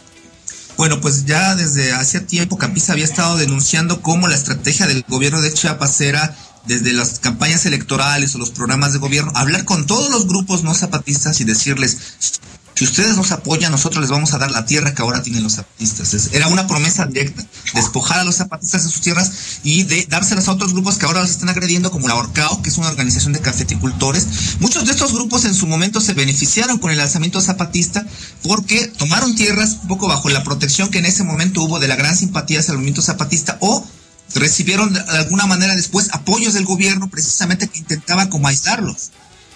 Bueno, pues ya desde hace tiempo Capisa había estado denunciando cómo la estrategia del gobierno de Chiapas era, desde las campañas electorales o los programas de gobierno, hablar con todos los grupos no zapatistas y decirles, si ustedes nos apoyan, nosotros les vamos a dar la tierra que ahora tienen los zapatistas. Era una promesa directa, despojar a los zapatistas de sus tierras y de dárselas a otros grupos que ahora los están agrediendo, como la Orcao, que es una organización de cafeticultores. Muchos de estos grupos en su momento se beneficiaron con el alzamiento zapatista porque tomaron tierras un poco bajo la protección que en ese momento hubo de la gran simpatía hacia el movimiento zapatista, o recibieron de alguna manera después apoyos del gobierno precisamente que intentaba como aislarlos.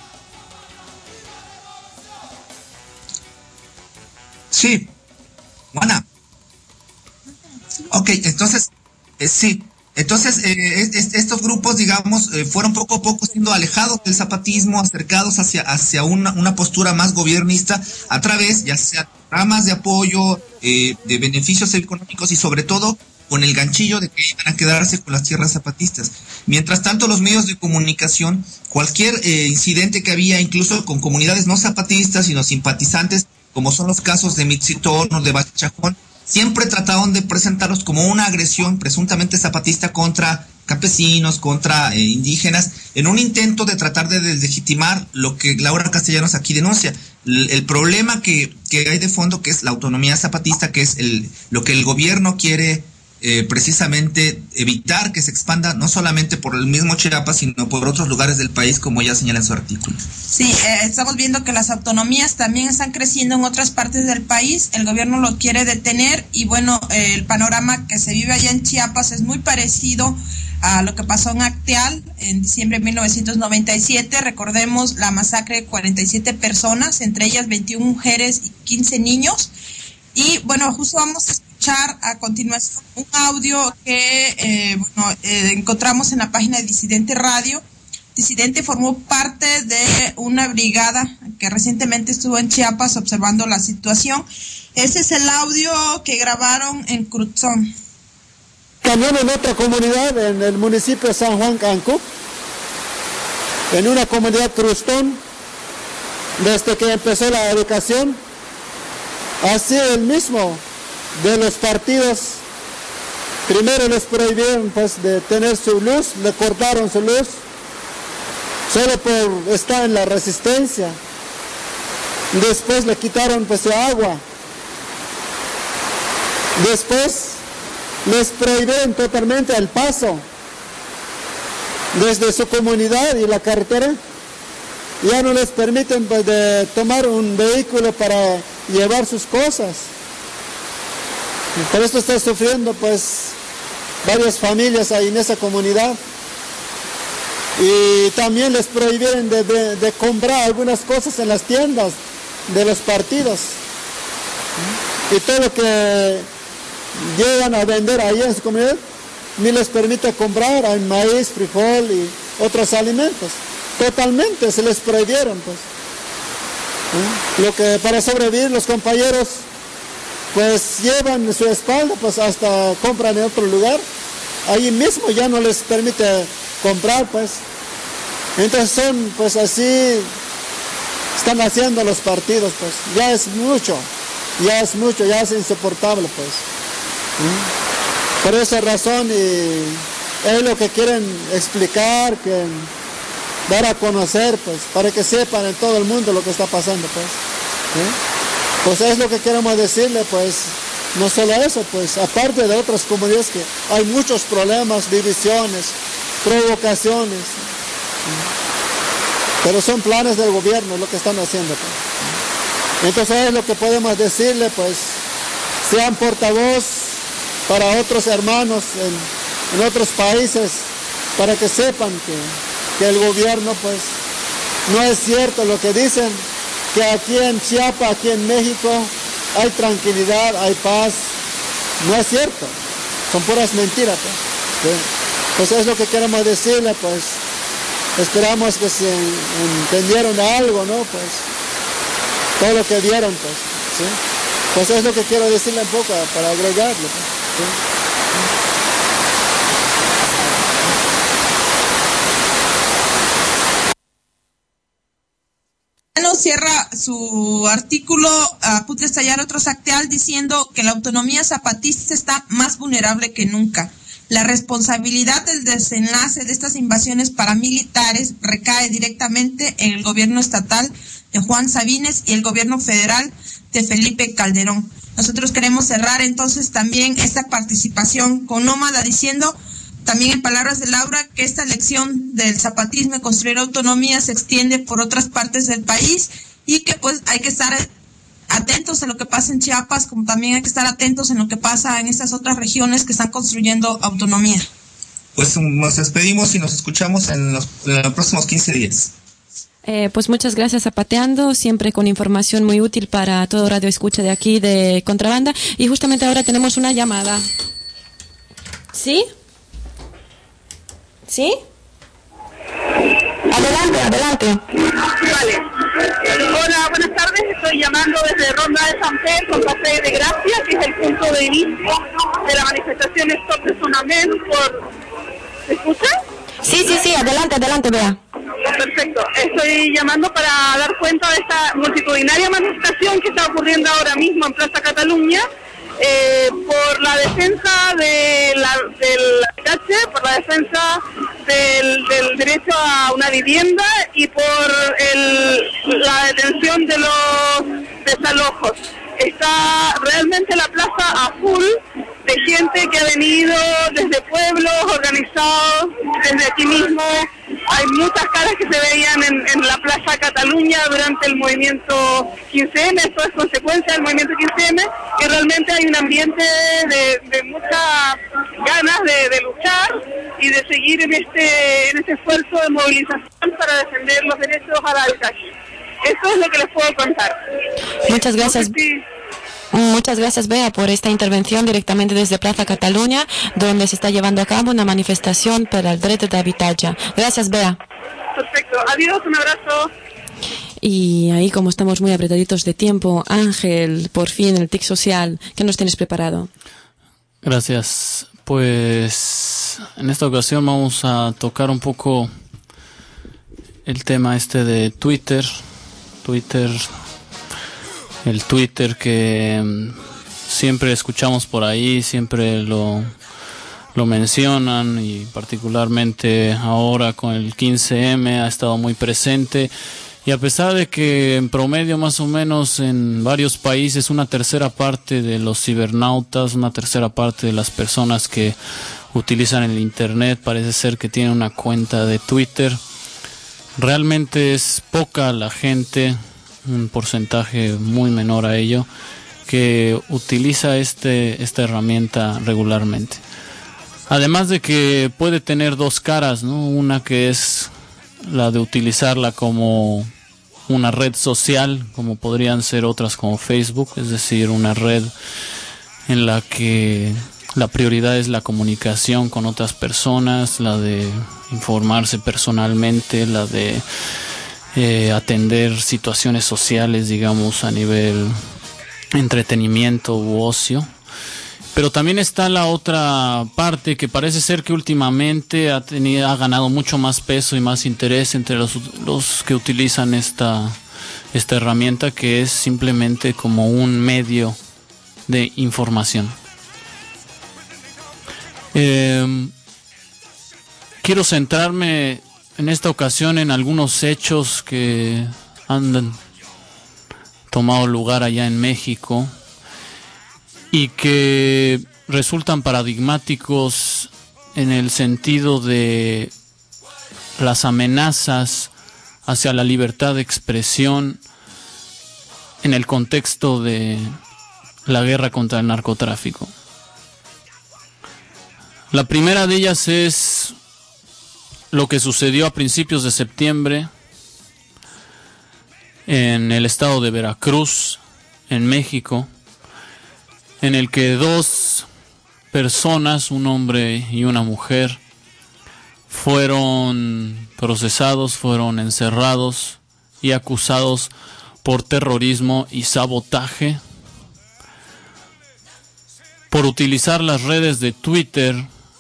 Sí, Juana. Ok, entonces, sí. Entonces, estos grupos, digamos, fueron poco a poco siendo alejados del zapatismo, acercados hacia una postura más gobiernista a través, ya sea ramas de apoyo, de beneficios económicos y sobre todo con el ganchillo de que iban a quedarse con las tierras zapatistas. Mientras tanto, los medios de comunicación, cualquier incidente que había, incluso con comunidades no zapatistas, sino simpatizantes, como son los casos de Mitzitón o de Bachajón, siempre trataron de presentarlos como una agresión presuntamente zapatista contra campesinos, contra indígenas, en un intento de tratar de deslegitimar lo que Laura Castellanos aquí denuncia. El problema que hay de fondo, que es la autonomía zapatista, que es lo que el gobierno quiere precisamente evitar que se expanda, no solamente por el mismo Chiapas, sino por otros lugares del país, como ella señala en su artículo. Sí, estamos viendo que las autonomías también están creciendo en otras partes del país, el gobierno lo quiere detener y bueno, el panorama que se vive allá en Chiapas es muy parecido a lo que pasó en Acteal en diciembre de 1997, recordemos la masacre de 47 personas, entre ellas 21 mujeres y 15 niños, y bueno, justo vamos a escuchar a continuación un audio que encontramos en la página de Disidente Radio. Disidente formó parte de una brigada que recientemente estuvo en Chiapas observando la situación. Ese es el audio que grabaron en Cruzón. También en otra comunidad, en el municipio de San Juan Cancu, en una comunidad crustón, desde que empezó la educación, así el mismo de los partidos, primero les prohibieron pues de tener su luz, le cortaron su luz, solo por estar en la resistencia. Después le quitaron pues su agua. Después les prohibieron totalmente el paso desde su comunidad y la carretera. Ya no les permiten pues, de tomar un vehículo para llevar sus cosas. Y por esto está sufriendo pues varias familias ahí en esa comunidad. Y también les prohibieron de comprar algunas cosas en las tiendas de los partidos. Y todo lo que llegan a vender ahí en su comunidad, ni les permite comprar, hay maíz, frijol y otros alimentos. Totalmente se les prohibieron pues. Lo que para sobrevivir los compañeros pues llevan su espalda, pues hasta compran en otro lugar. Ahí mismo ya no les permite comprar pues. Entonces son pues así, están haciendo los partidos pues. Ya es mucho, ya es insoportable pues. Por esa razón y es lo que quieren explicar, que dar a conocer pues, para que sepan en todo el mundo lo que está pasando pues. Pues es lo que queremos decirle pues, no solo eso pues, aparte de otras comunidades que hay muchos problemas, divisiones, provocaciones, pero son planes del gobierno lo que están haciendo pues. Entonces es lo que podemos decirle pues, sean portavoz para otros hermanos en otros países, para que sepan que el gobierno pues no es cierto lo que dicen, que aquí en Chiapas, aquí en México hay tranquilidad, hay paz. No es cierto, son puras mentiras pues. Pues es lo que queremos decirle pues, esperamos que se entendieron algo, ¿no? Pues todo lo que vieron pues, ¿sí? Pues es lo que quiero decirle un poco para agregarle pues, ¿sí? Cierra su artículo a punto de estallar otro Sacteal diciendo que la autonomía zapatista está más vulnerable que nunca. La responsabilidad del desenlace de estas invasiones paramilitares recae directamente en el gobierno estatal de Juan Sabines y el gobierno federal de Felipe Calderón. Nosotros queremos cerrar entonces también esta participación con Nómada diciendo, también en palabras de Laura, que esta lección del zapatismo y construir autonomía se extiende por otras partes del país y que pues hay que estar atentos a lo que pasa en Chiapas, como también hay que estar atentos en lo que pasa en estas otras regiones que están construyendo autonomía. Pues nos despedimos y nos escuchamos en los próximos 15 días. Pues muchas gracias, Zapateando, siempre con información muy útil para todo radio escucha de aquí de Contrabanda. Y justamente ahora tenemos una llamada. ¿Sí? ¿Sí? Adelante. Vale. Hola, buenas tardes. Estoy llamando desde Ronda de San Pedro con Café de Gracia, que es el punto de inicio de la manifestación Stop de Sonamen por... ¿Me escucha? Sí, adelante, Bea. Perfecto. Estoy llamando para dar cuenta de esta multitudinaria manifestación que está ocurriendo ahora mismo en Plaza Cataluña, por la defensa del habitatge, por la defensa del derecho a una vivienda y por la detención de los desalojos. Está realmente la plaza a full de gente que ha venido desde pueblos organizados, desde aquí mismo. Hay muchas caras que se veían en la Plaza Cataluña durante el movimiento 15M, esto es consecuencia del movimiento 15M, y realmente hay un ambiente de muchas ganas de luchar y de seguir en este esfuerzo de movilización para defender los derechos al habitaje. Eso es lo que les puedo contar. Muchas gracias. Muchas gracias, Bea, por esta intervención directamente desde Plaza Cataluña, donde se está llevando a cabo una manifestación para el derecho de habitatge. Gracias, Bea. Perfecto. Adiós, un abrazo. Y ahí, como estamos muy apretaditos de tiempo, Ángel, por fin, el TIC social, ¿qué nos tienes preparado? Gracias. Pues en esta ocasión vamos a tocar un poco el tema de Twitter, el Twitter que siempre escuchamos por ahí, siempre lo mencionan, y particularmente ahora con el 15M ha estado muy presente. Y a pesar de que en promedio más o menos en varios países una tercera parte de los cibernautas, una tercera parte de las personas que utilizan el internet parece ser que tienen una cuenta de Twitter, realmente es poca la gente, un porcentaje muy menor a ello, que utiliza esta herramienta regularmente. Además de que puede tener dos caras, ¿no? Una que es la de utilizarla como una red social, como podrían ser otras como Facebook, es decir, una red en la que la prioridad es la comunicación con otras personas, la de informarse personalmente, la de atender situaciones sociales, digamos, a nivel entretenimiento u ocio. Pero también está la otra parte que parece ser que últimamente ha ganado mucho más peso y más interés entre los que utilizan esta herramienta, que es simplemente como un medio de información. Quiero centrarme en esta ocasión en algunos hechos que han tomado lugar allá en México y que resultan paradigmáticos en el sentido de las amenazas hacia la libertad de expresión en el contexto de la guerra contra el narcotráfico. La primera de ellas es lo que sucedió a principios de septiembre en el estado de Veracruz, en México, en el que dos personas, un hombre y una mujer, fueron procesados, fueron encerrados y acusados por terrorismo y sabotaje por utilizar las redes de Twitter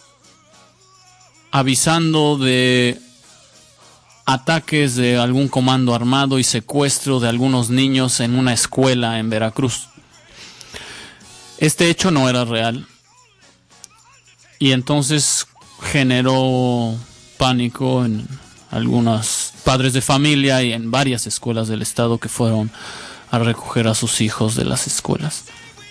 avisando de ataques de algún comando armado y secuestro de algunos niños en una escuela en Veracruz. Este hecho no era real y entonces generó pánico en algunos padres de familia y en varias escuelas del estado que fueron a recoger a sus hijos de las escuelas.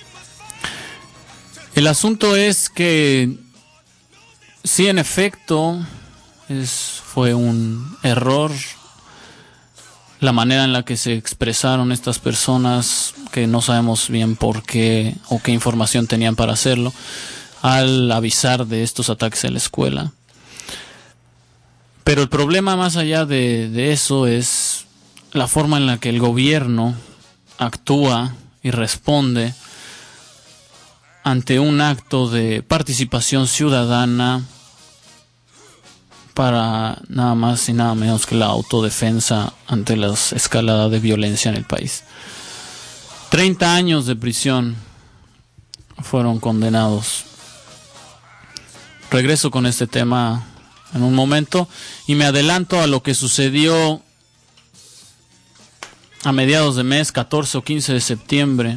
El asunto es que sí, en efecto, fue un error la manera en la que se expresaron estas personas, que no sabemos bien por qué o qué información tenían para hacerlo, al avisar de estos ataques en la escuela. Pero el problema más allá de eso es la forma en la que el gobierno actúa y responde ante un acto de participación ciudadana para nada más y nada menos que la autodefensa ante la escalada de violencia en el país. 30 años de prisión fueron condenados. Regreso con este tema en un momento y me adelanto a lo que sucedió a mediados de mes, 14 o 15 de septiembre,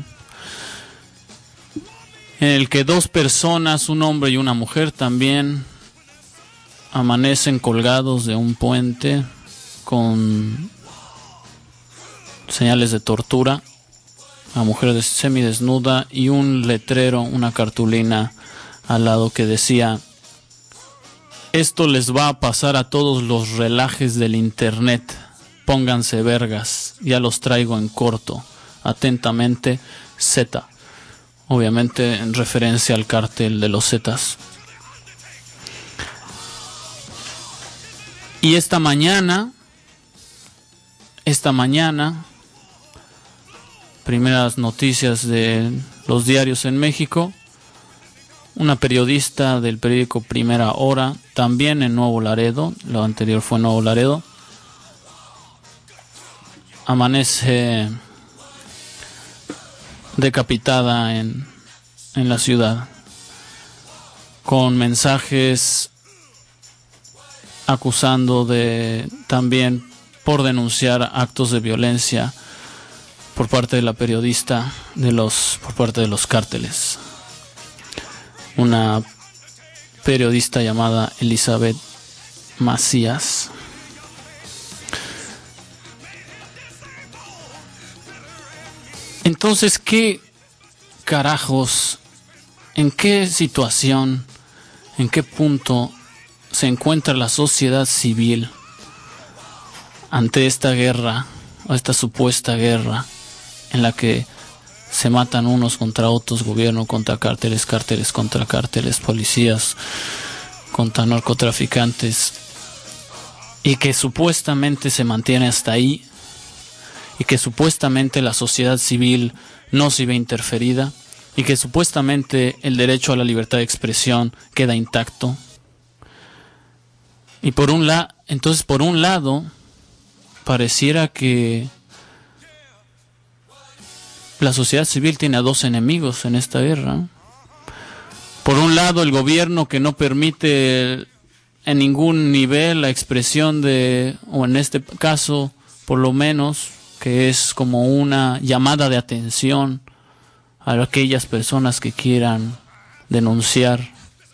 en el que dos personas, un hombre y una mujer también, amanecen colgados de un puente con señales de tortura, la mujer semidesnuda y un letrero, una cartulina al lado que decía: esto les va a pasar a todos los relajes del internet, pónganse vergas, ya los traigo en corto, atentamente Z, obviamente en referencia al cártel de los Zetas. Y esta mañana, primeras noticias de los diarios en México, una periodista del periódico Primera Hora, también en Nuevo Laredo, lo anterior fue Nuevo Laredo, amanece decapitada en la ciudad. con mensajes acusando de también por denunciar actos de violencia por parte de la periodista por parte de los cárteles. Una periodista llamada Elizabeth Macías. Entonces, ¿qué carajos, en qué situación, en qué punto se encuentra la sociedad civil ante esta guerra, o esta supuesta guerra, en la que se matan unos contra otros, gobierno contra cárteles, cárteles contra cárteles, policías contra narcotraficantes, y que supuestamente se mantiene hasta ahí, y que supuestamente la sociedad civil no se ve interferida, y que supuestamente el derecho a la libertad de expresión queda intacto? Y por un lado, pareciera que la sociedad civil tiene a dos enemigos en esta guerra. Por un lado, el gobierno, que no permite en ningún nivel la expresión o en este caso, por lo menos, que es como una llamada de atención a aquellas personas que quieran denunciar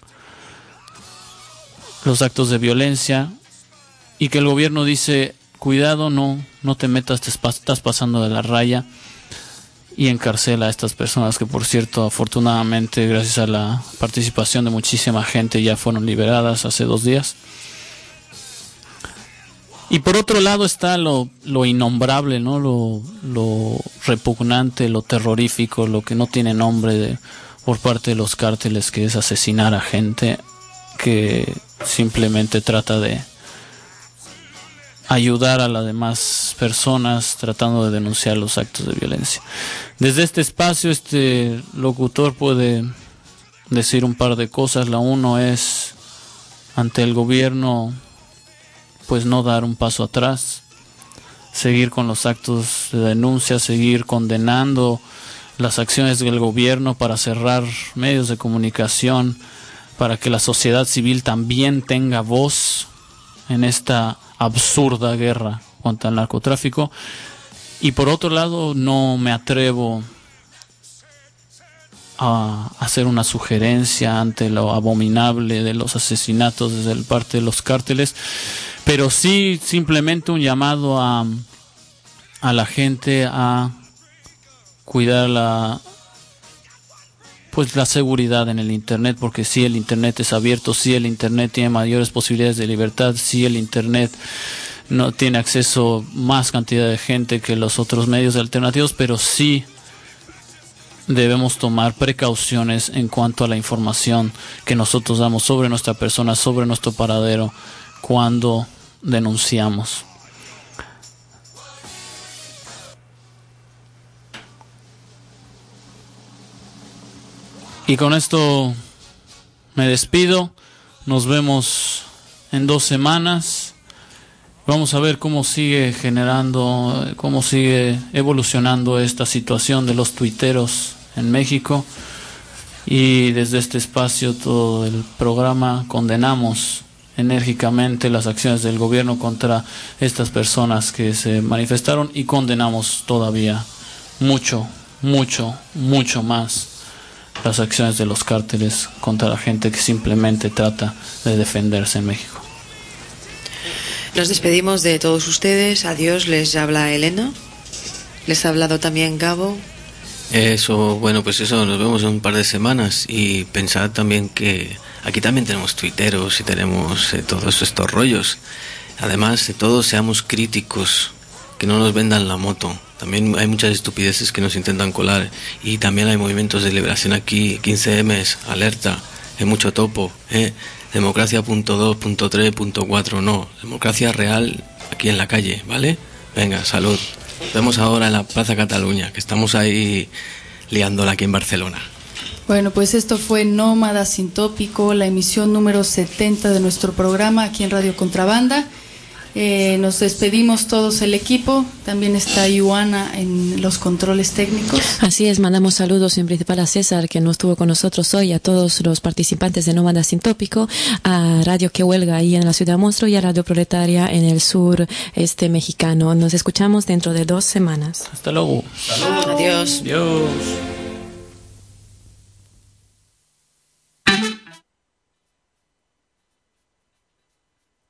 los actos de violencia, y que el gobierno dice: cuidado, no te metas, estás pasando de la raya, y encarcela a estas personas, que por cierto, afortunadamente, gracias a la participación de muchísima gente, ya fueron liberadas hace 2 días. Y por otro lado está lo innombrable, ¿no? Lo repugnante, lo terrorífico, lo que no tiene nombre por parte de los cárteles, que es asesinar a gente que simplemente trata de ayudar a las demás personas tratando de denunciar los actos de violencia. Desde este espacio, este locutor puede decir un par de cosas. La uno es, ante el gobierno, pues no dar un paso atrás, seguir con los actos de denuncia, seguir condenando las acciones del gobierno para cerrar medios de comunicación, para que la sociedad civil también tenga voz en esta absurda guerra contra el narcotráfico. Y por otro lado, no me atrevo a hacer una sugerencia ante lo abominable de los asesinatos desde parte de los cárteles, pero sí simplemente un llamado a la gente a cuidar la seguridad en el internet, porque sí, el internet es abierto, sí, el internet tiene mayores posibilidades de libertad, sí, el internet no tiene acceso más cantidad de gente que los otros medios alternativos, pero sí debemos tomar precauciones en cuanto a la información que nosotros damos sobre nuestra persona, sobre nuestro paradero, cuando denunciamos. Y con esto me despido. Nos vemos en 2 semanas. Vamos a ver cómo sigue evolucionando esta situación de los tuiteros en México. Y desde este espacio, todo el programa, condenamos enérgicamente las acciones del gobierno contra estas personas que se manifestaron, y condenamos todavía mucho más las acciones de los cárteles contra la gente que simplemente trata de defenderse en México. Nos despedimos de todos ustedes. Adiós, les habla Elena. Les ha hablado también Gabo. Bueno, pues eso, nos vemos en un par de semanas. Y pensad también que aquí también tenemos tuiteros y tenemos todos estos rollos. Además de todo, seamos críticos, que no nos vendan la moto. También hay muchas estupideces que nos intentan colar, y también hay movimientos de liberación aquí, 15Ms, alerta, hay mucho topo, democracia .2.3.4, no, democracia real aquí en la calle, ¿vale? Venga, salud. Nos vemos ahora en la Plaza Cataluña, que estamos ahí liándola aquí en Barcelona. Bueno, pues esto fue Nómada Sin Tópico, la emisión número 70 de nuestro programa aquí en Radio Contrabanda. Nos despedimos todos el equipo. También está Ioana en los controles técnicos. Así es, mandamos saludos en principal a César, que no estuvo con nosotros hoy, a todos los participantes de Nómada Sin Tópico, a Radio Que Huelga ahí en la Ciudad Monstruo y a Radio Proletaria en el sur mexicano. Nos escuchamos dentro de 2 semanas. Hasta luego. Adiós. Adiós.